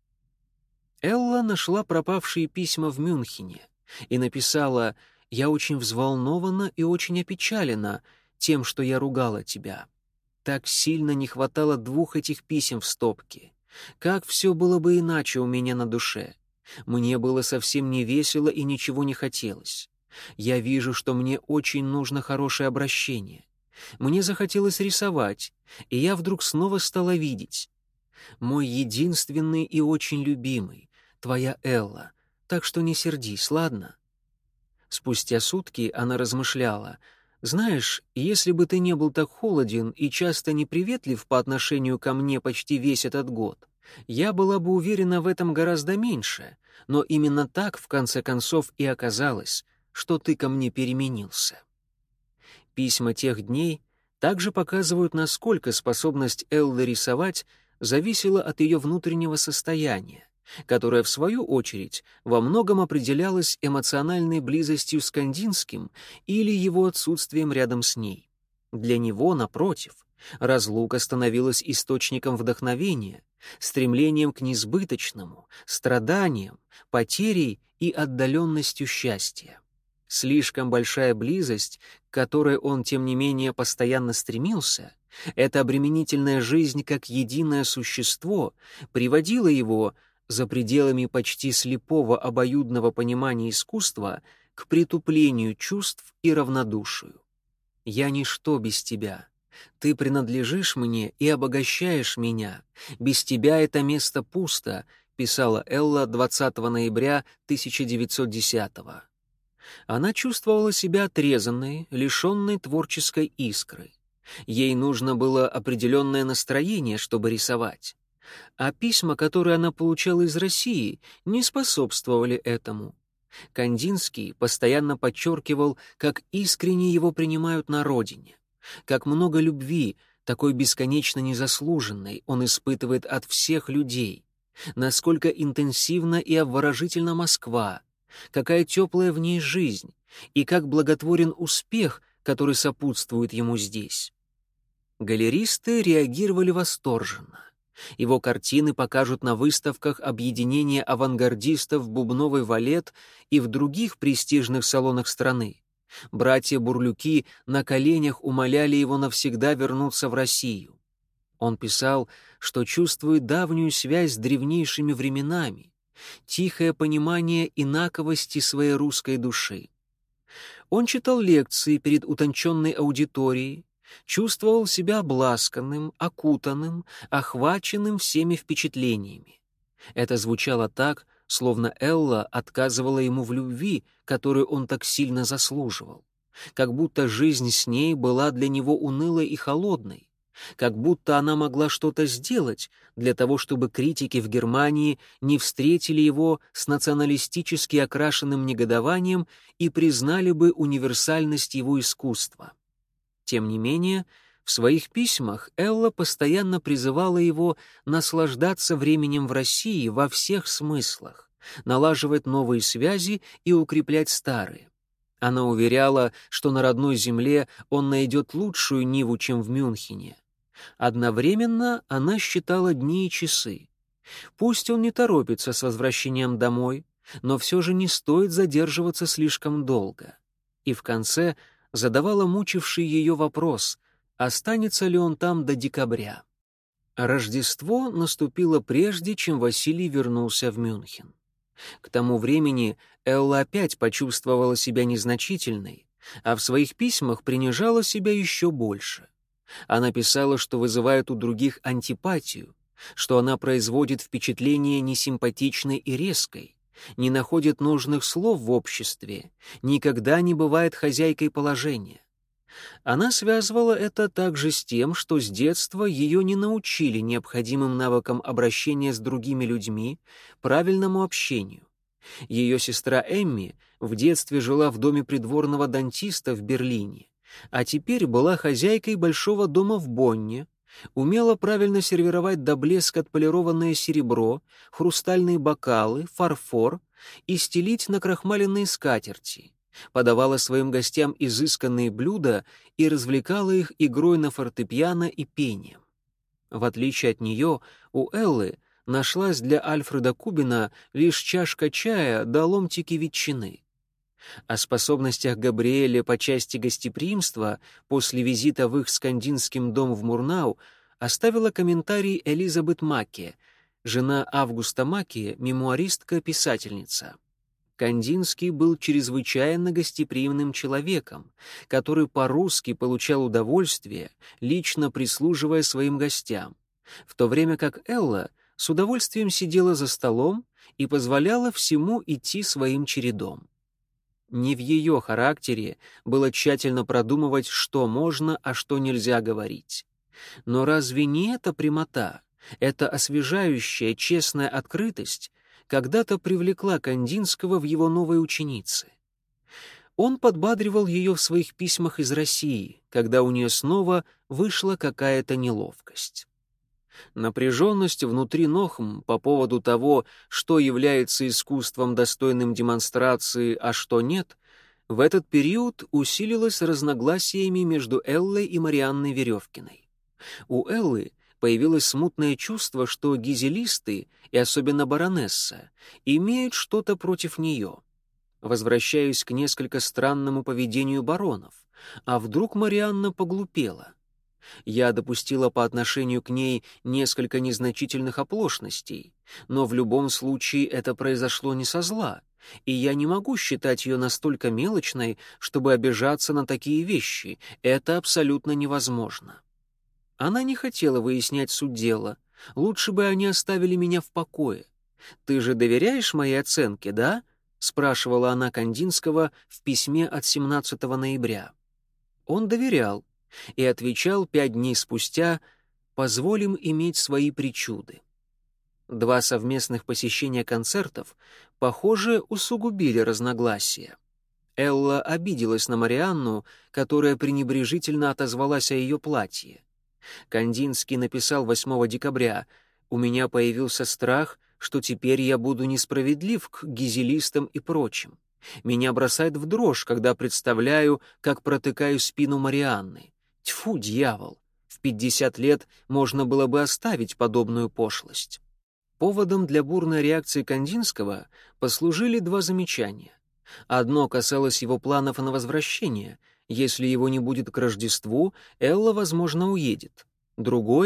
Элла нашла пропавшие письма в Мюнхене и написала: «Я очень взволнована и очень опечалена тем, что я ругала тебя. Так сильно не хватало двух этих писем в стопке. Как все было бы иначе у меня на душе. Мне было совсем не весело и ничего не хотелось. Я вижу, что мне очень нужно хорошее обращение. Мне захотелось рисовать, и я вдруг снова стала видеть. Мой единственный и очень любимый, твоя Элла, так что не сердись, ладно?» Спустя сутки она размышляла: «Знаешь, если бы ты не был так холоден и часто неприветлив по отношению ко мне почти весь этот год, я была бы уверена в этом гораздо меньше, но именно так, в конце концов, и оказалось, что ты ко мне переменился». Письма тех дней также показывают, насколько способность Эллы рисовать зависела от ее внутреннего состояния, которое, в свою очередь, во многом определялось эмоциональной близостью с Кандинским или его отсутствием рядом с ней. Для него, напротив, разлука становилась источником вдохновения, стремлением к несбыточному, страданием, потерей и отдаленностью счастья. Слишком большая близость, к которой он, тем не менее, постоянно стремился, эта обременительная жизнь как единое существо приводила его, за пределами почти слепого обоюдного понимания искусства, к притуплению чувств и равнодушию. «Я ничто без тебя. Ты принадлежишь мне и обогащаешь меня. Без тебя это место пусто», писала Элла двадцатого ноября тысяча девятьсот десятого. Она чувствовала себя отрезанной, лишенной творческой искры. Ей нужно было определенное настроение, чтобы рисовать. А письма, которые она получала из России, не способствовали этому. Кандинский постоянно подчеркивал, как искренне его принимают на родине, как много любви, такой бесконечно незаслуженной, он испытывает от всех людей, насколько интенсивна и обворожительна Москва, какая теплая в ней жизнь и как благотворен успех, который сопутствует ему здесь. Галеристы реагировали восторженно. Его картины покажут на выставках объединения авангардистов «Бубновый валет» и в других престижных салонах страны. Братья Бурлюки на коленях умоляли его навсегда вернуться в Россию. Он писал, что чувствует давнюю связь с древнейшими временами, тихое понимание инаковости своей русской души. Он читал лекции перед утонченной аудиторией, чувствовал себя обласканным, окутанным, охваченным всеми впечатлениями. Это звучало так, словно Элла отказывала ему в любви, которую он так сильно заслуживал, как будто жизнь с ней была для него унылой и холодной, как будто она могла что-то сделать для того, чтобы критики в Германии не встретили его с националистически окрашенным негодованием и признали бы универсальность его искусства. Тем не менее, в своих письмах Элла постоянно призывала его наслаждаться временем в России во всех смыслах, налаживать новые связи и укреплять старые. Она уверяла, что на родной земле он найдет лучшую ниву, чем в Мюнхене. Одновременно она считала дни и часы. Пусть он не торопится с возвращением домой, но все же не стоит задерживаться слишком долго. И в конце задавала мучивший ее вопрос, останется ли он там до декабря. Рождество наступило прежде, чем Василий вернулся в Мюнхен. К тому времени Элла опять почувствовала себя незначительной, а в своих письмах принижала себя еще больше. Она писала, что вызывает у других антипатию, что она производит впечатление несимпатичной и резкой, не находит нужных слов в обществе, никогда не бывает хозяйкой положения. Она связывала это также с тем, что с детства ее не научили необходимым навыкам обращения с другими людьми, правильному общению. Ее сестра Эмми в детстве жила в доме придворного дантиста в Берлине, а теперь была хозяйкой большого дома в Бонне, умела правильно сервировать до блеска отполированное серебро, хрустальные бокалы, фарфор и стелить накрахмаленные скатерти, подавала своим гостям изысканные блюда и развлекала их игрой на фортепиано и пением. В отличие от нее, у Эллы нашлась для Альфреда Кубина лишь чашка чая да ломтики ветчины. О способностях Габриэля по части гостеприимства после визита в их скандинским дом в Мурнау оставила комментарий Элизабет Маке, жена Августа Маке, мемуаристка-писательница. Кандинский был чрезвычайно гостеприимным человеком, который по-русски получал удовольствие, лично прислуживая своим гостям, в то время как Элла с удовольствием сидела за столом и позволяла всему идти своим чередом. Не в ее характере было тщательно продумывать, что можно, а что нельзя говорить. Но разве не эта прямота, эта освежающая, честная открытость когда-то привлекла Кандинского в его новой ученице? Он подбадривал ее в своих письмах из России, когда у нее снова вышла какая-то неловкость. Напряженность внутри Нохм по поводу того, что является искусством, достойным демонстрации, а что нет, в этот период усилилась разногласиями между Эллой и Марианной Веревкиной. У Эллы появилось смутное чувство, что гизелисты, и особенно баронесса, имеют что-то против нее. Возвращаюсь к несколько странному поведению баронов. А вдруг Марианна поглупела? Я допустила по отношению к ней несколько незначительных оплошностей, но в любом случае это произошло не со зла, и я не могу считать ее настолько мелочной, чтобы обижаться на такие вещи. Это абсолютно невозможно. Она не хотела выяснять суть дела. Лучше бы они оставили меня в покое. «Ты же доверяешь моей оценке, да?» — спрашивала она Кандинского в письме от семнадцатого ноября. Он доверял и отвечал пять дней спустя: «Позволим иметь свои причуды». Два совместных посещения концертов, похоже, усугубили разногласия. Элла обиделась на Марианну, которая пренебрежительно отозвалась о ее платье. Кандинский написал восьмого декабря: «У меня появился страх, что теперь я буду несправедлив к гизелистам и прочим. Меня бросает в дрожь, когда представляю, как протыкаю спину Марианны. Тьфу, дьявол! В пятьдесят лет можно было бы оставить подобную пошлость». Поводом для бурной реакции Кандинского послужили два замечания. Одно касалось его планов на возвращение. Если его не будет к Рождеству, Элла, возможно, уедет. Другое —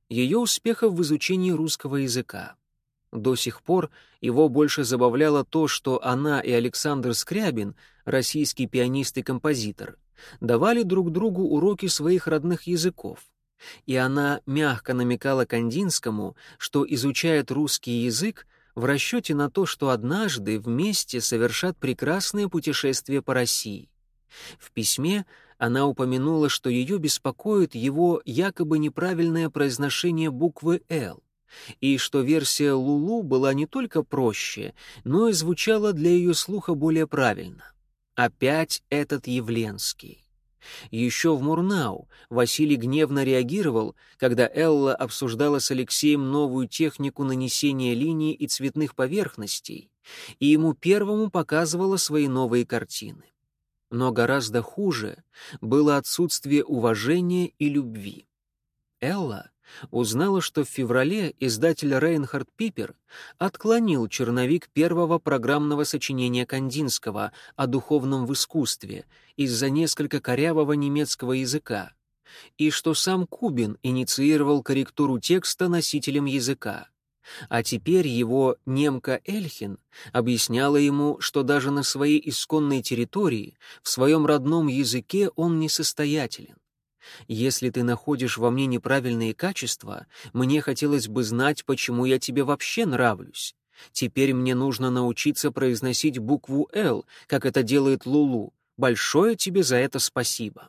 ее успехов в изучении русского языка. До сих пор его больше забавляло то, что она и Александр Скрябин, российский пианист и композитор, давали друг другу уроки своих родных языков. И она мягко намекала Кандинскому, что изучает русский язык в расчете на то, что однажды вместе совершат прекрасное путешествие по России. В письме она упомянула, что ее беспокоит его якобы неправильное произношение буквы «Л», и что версия Лулу была не только проще, но и звучала для ее слуха более правильно. Опять этот Явленский. Еще в Мурнау Василий гневно реагировал, когда Элла обсуждала с Алексеем новую технику нанесения линий и цветных поверхностей, и ему первому показывала свои новые картины. Но гораздо хуже было отсутствие уважения и любви. Элла узнала, что в феврале издатель Рейнхард Пипер отклонил черновик первого программного сочинения Кандинского о духовном в искусстве из-за несколько корявого немецкого языка, и что сам Кубин инициировал корректуру текста носителем языка. А теперь его немка Эльхин объясняла ему, что даже на своей исконной территории, в своем родном языке он несостоятелен. Если ты находишь во мне неправильные качества, мне хотелось бы знать, почему я тебе вообще нравлюсь. Теперь мне нужно научиться произносить букву «Л», как это делает Лулу. Большое тебе за это спасибо.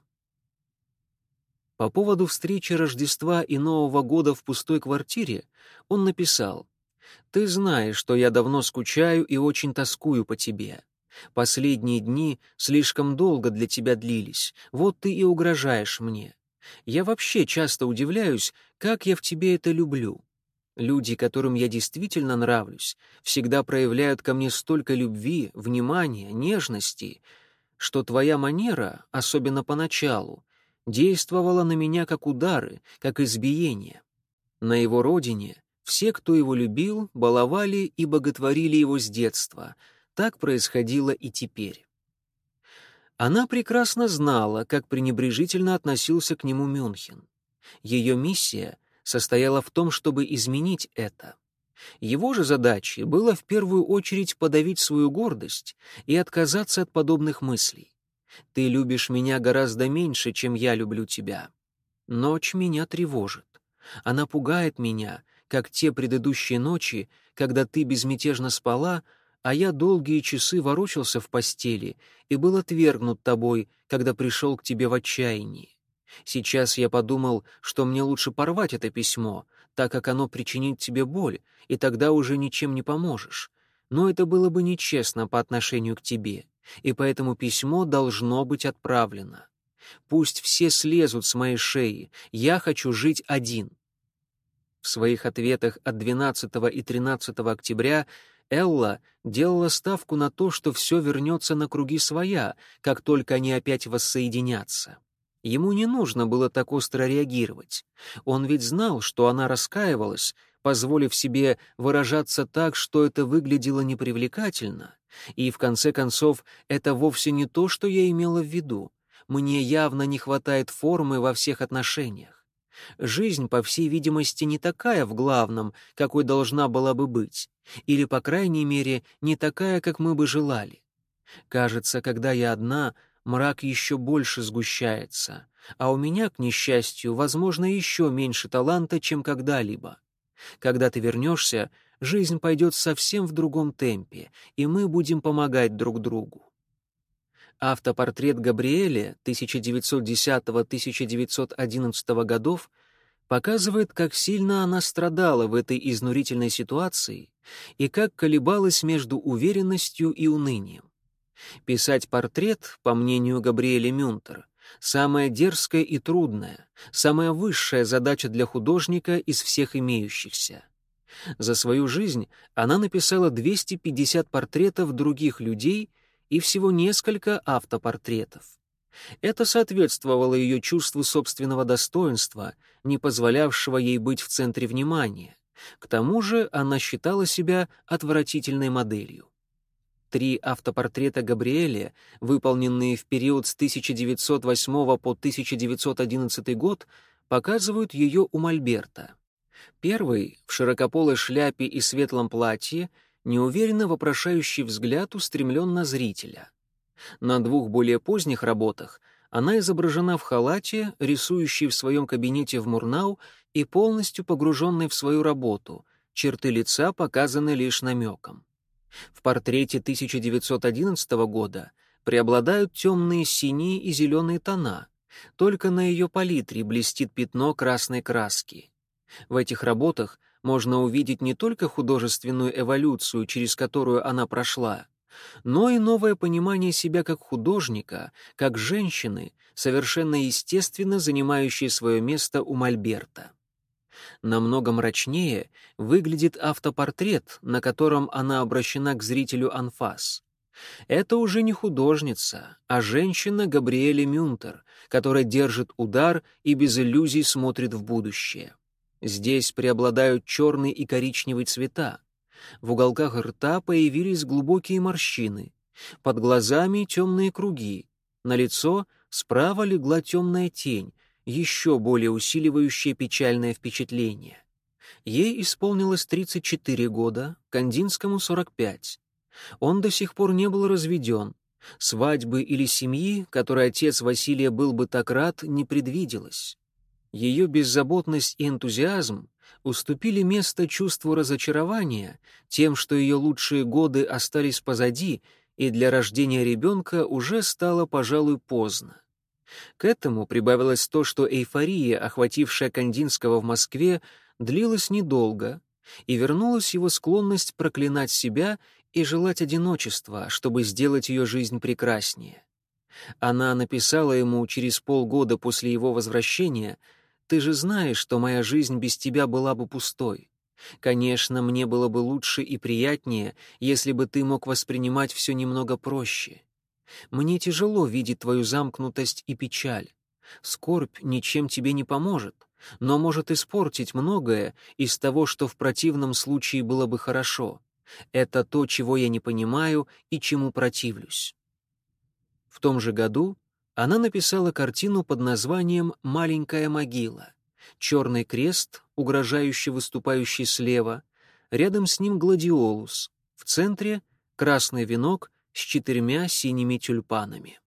По поводу встречи Рождества и Нового года в пустой квартире он написал: «Ты знаешь, что я давно скучаю и очень тоскую по тебе. Последние дни слишком долго для тебя длились, вот ты и угрожаешь мне. Я вообще часто удивляюсь, как я в тебе это люблю. Люди, которым я действительно нравлюсь, всегда проявляют ко мне столько любви, внимания, нежности, что твоя манера, особенно поначалу, действовала на меня как удары, как избиение. На его родине все, кто его любил, баловали и боготворили его с детства. Так происходило и теперь». Она прекрасно знала, как пренебрежительно относился к нему Мюнхен. Ее миссия состояла в том, чтобы изменить это. Его же задачей было в первую очередь подавить свою гордость и отказаться от подобных мыслей. «Ты любишь меня гораздо меньше, чем я люблю тебя. Ночь меня тревожит. Она пугает меня, как те предыдущие ночи, когда ты безмятежно спала, а я долгие часы ворочался в постели и был отвергнут тобой, когда пришел к тебе в отчаянии. Сейчас я подумал, что мне лучше порвать это письмо, так как оно причинит тебе боль, и тогда уже ничем не поможешь. Но это было бы нечестно по отношению к тебе, и поэтому письмо должно быть отправлено. Пусть все слезут с моей шеи, я хочу жить один». В своих ответах от двенадцатого и тринадцатого октября Элла делала ставку на то, что все вернется на круги своя, как только они опять воссоединятся. Ему не нужно было так остро реагировать. Он ведь знал, что она раскаивалась, позволив себе выражаться так, что это выглядело непривлекательно. И, в конце концов, это вовсе не то, что я имела в виду. Мне явно не хватает формы во всех отношениях. Жизнь, по всей видимости, не такая в главном, какой должна была бы быть, или, по крайней мере, не такая, как мы бы желали. Кажется, когда я одна, мрак еще больше сгущается, а у меня, к несчастью, возможно, еще меньше таланта, чем когда-либо. Когда ты вернешься, жизнь пойдет совсем в другом темпе, и мы будем помогать друг другу. Автопортрет Габриэле тысяча девятьсот десятого — тысяча девятьсот одиннадцатого годов показывает, как сильно она страдала в этой изнурительной ситуации и как колебалась между уверенностью и унынием. Писать портрет, по мнению Габриэле Мюнтер, самая дерзкая и трудная, самая высшая задача для художника из всех имеющихся. За свою жизнь она написала двести пятьдесят портретов других людей и всего несколько автопортретов. Это соответствовало ее чувству собственного достоинства, не позволявшего ей быть в центре внимания. К тому же она считала себя отвратительной моделью. Три автопортрета Габриэле, выполненные в период с тысяча девятьсот восьмого по тысяча девятьсот одиннадцатый год, показывают ее у Мольберта. Первый, в широкополой шляпе и светлом платье, неуверенно вопрошающий взгляд устремлен на зрителя. На двух более поздних работах она изображена в халате, рисующей в своем кабинете в Мурнау и полностью погруженной в свою работу, черты лица показаны лишь намеком. В портрете тысяча девятьсот одиннадцатого года преобладают темные синие и зеленые тона, только на ее палитре блестит пятно красной краски. В этих работах можно увидеть не только художественную эволюцию, через которую она прошла, но и новое понимание себя как художника, как женщины, совершенно естественно занимающей свое место у мольберта. Намного мрачнее выглядит автопортрет, на котором она обращена к зрителю анфас. Это уже не художница, а женщина Габриэле Мюнтер, которая держит удар и без иллюзий смотрит в будущее. Здесь преобладают черный и коричневый цвета. В уголках рта появились глубокие морщины. Под глазами темные круги. На лицо справа легла темная тень, еще более усиливающая печальное впечатление. Ей исполнилось тридцать четыре года, Кандинскому — сорок пять. Он до сих пор не был разведен. Свадьбы или семьи, которой отец Василия был бы так рад, не предвиделось. Ее беззаботность и энтузиазм уступили место чувству разочарования тем, что ее лучшие годы остались позади, и для рождения ребенка уже стало, пожалуй, поздно. К этому прибавилось то, что эйфория, охватившая Кандинского в Москве, длилась недолго, и вернулась его склонность проклинать себя и желать одиночества, чтобы сделать ее жизнь прекраснее. Она написала ему через полгода после его возвращения: «Ты же знаешь, что моя жизнь без тебя была бы пустой. Конечно, мне было бы лучше и приятнее, если бы ты мог воспринимать все немного проще. Мне тяжело видеть твою замкнутость и печаль. Скорбь ничем тебе не поможет, но может испортить многое из того, что в противном случае было бы хорошо. Это то, чего я не понимаю и чему противлюсь». В том же году она написала картину под названием «Маленькая могила». Черный крест, угрожающе выступающий слева, рядом с ним гладиолус, в центре — красный венок с четырьмя синими тюльпанами.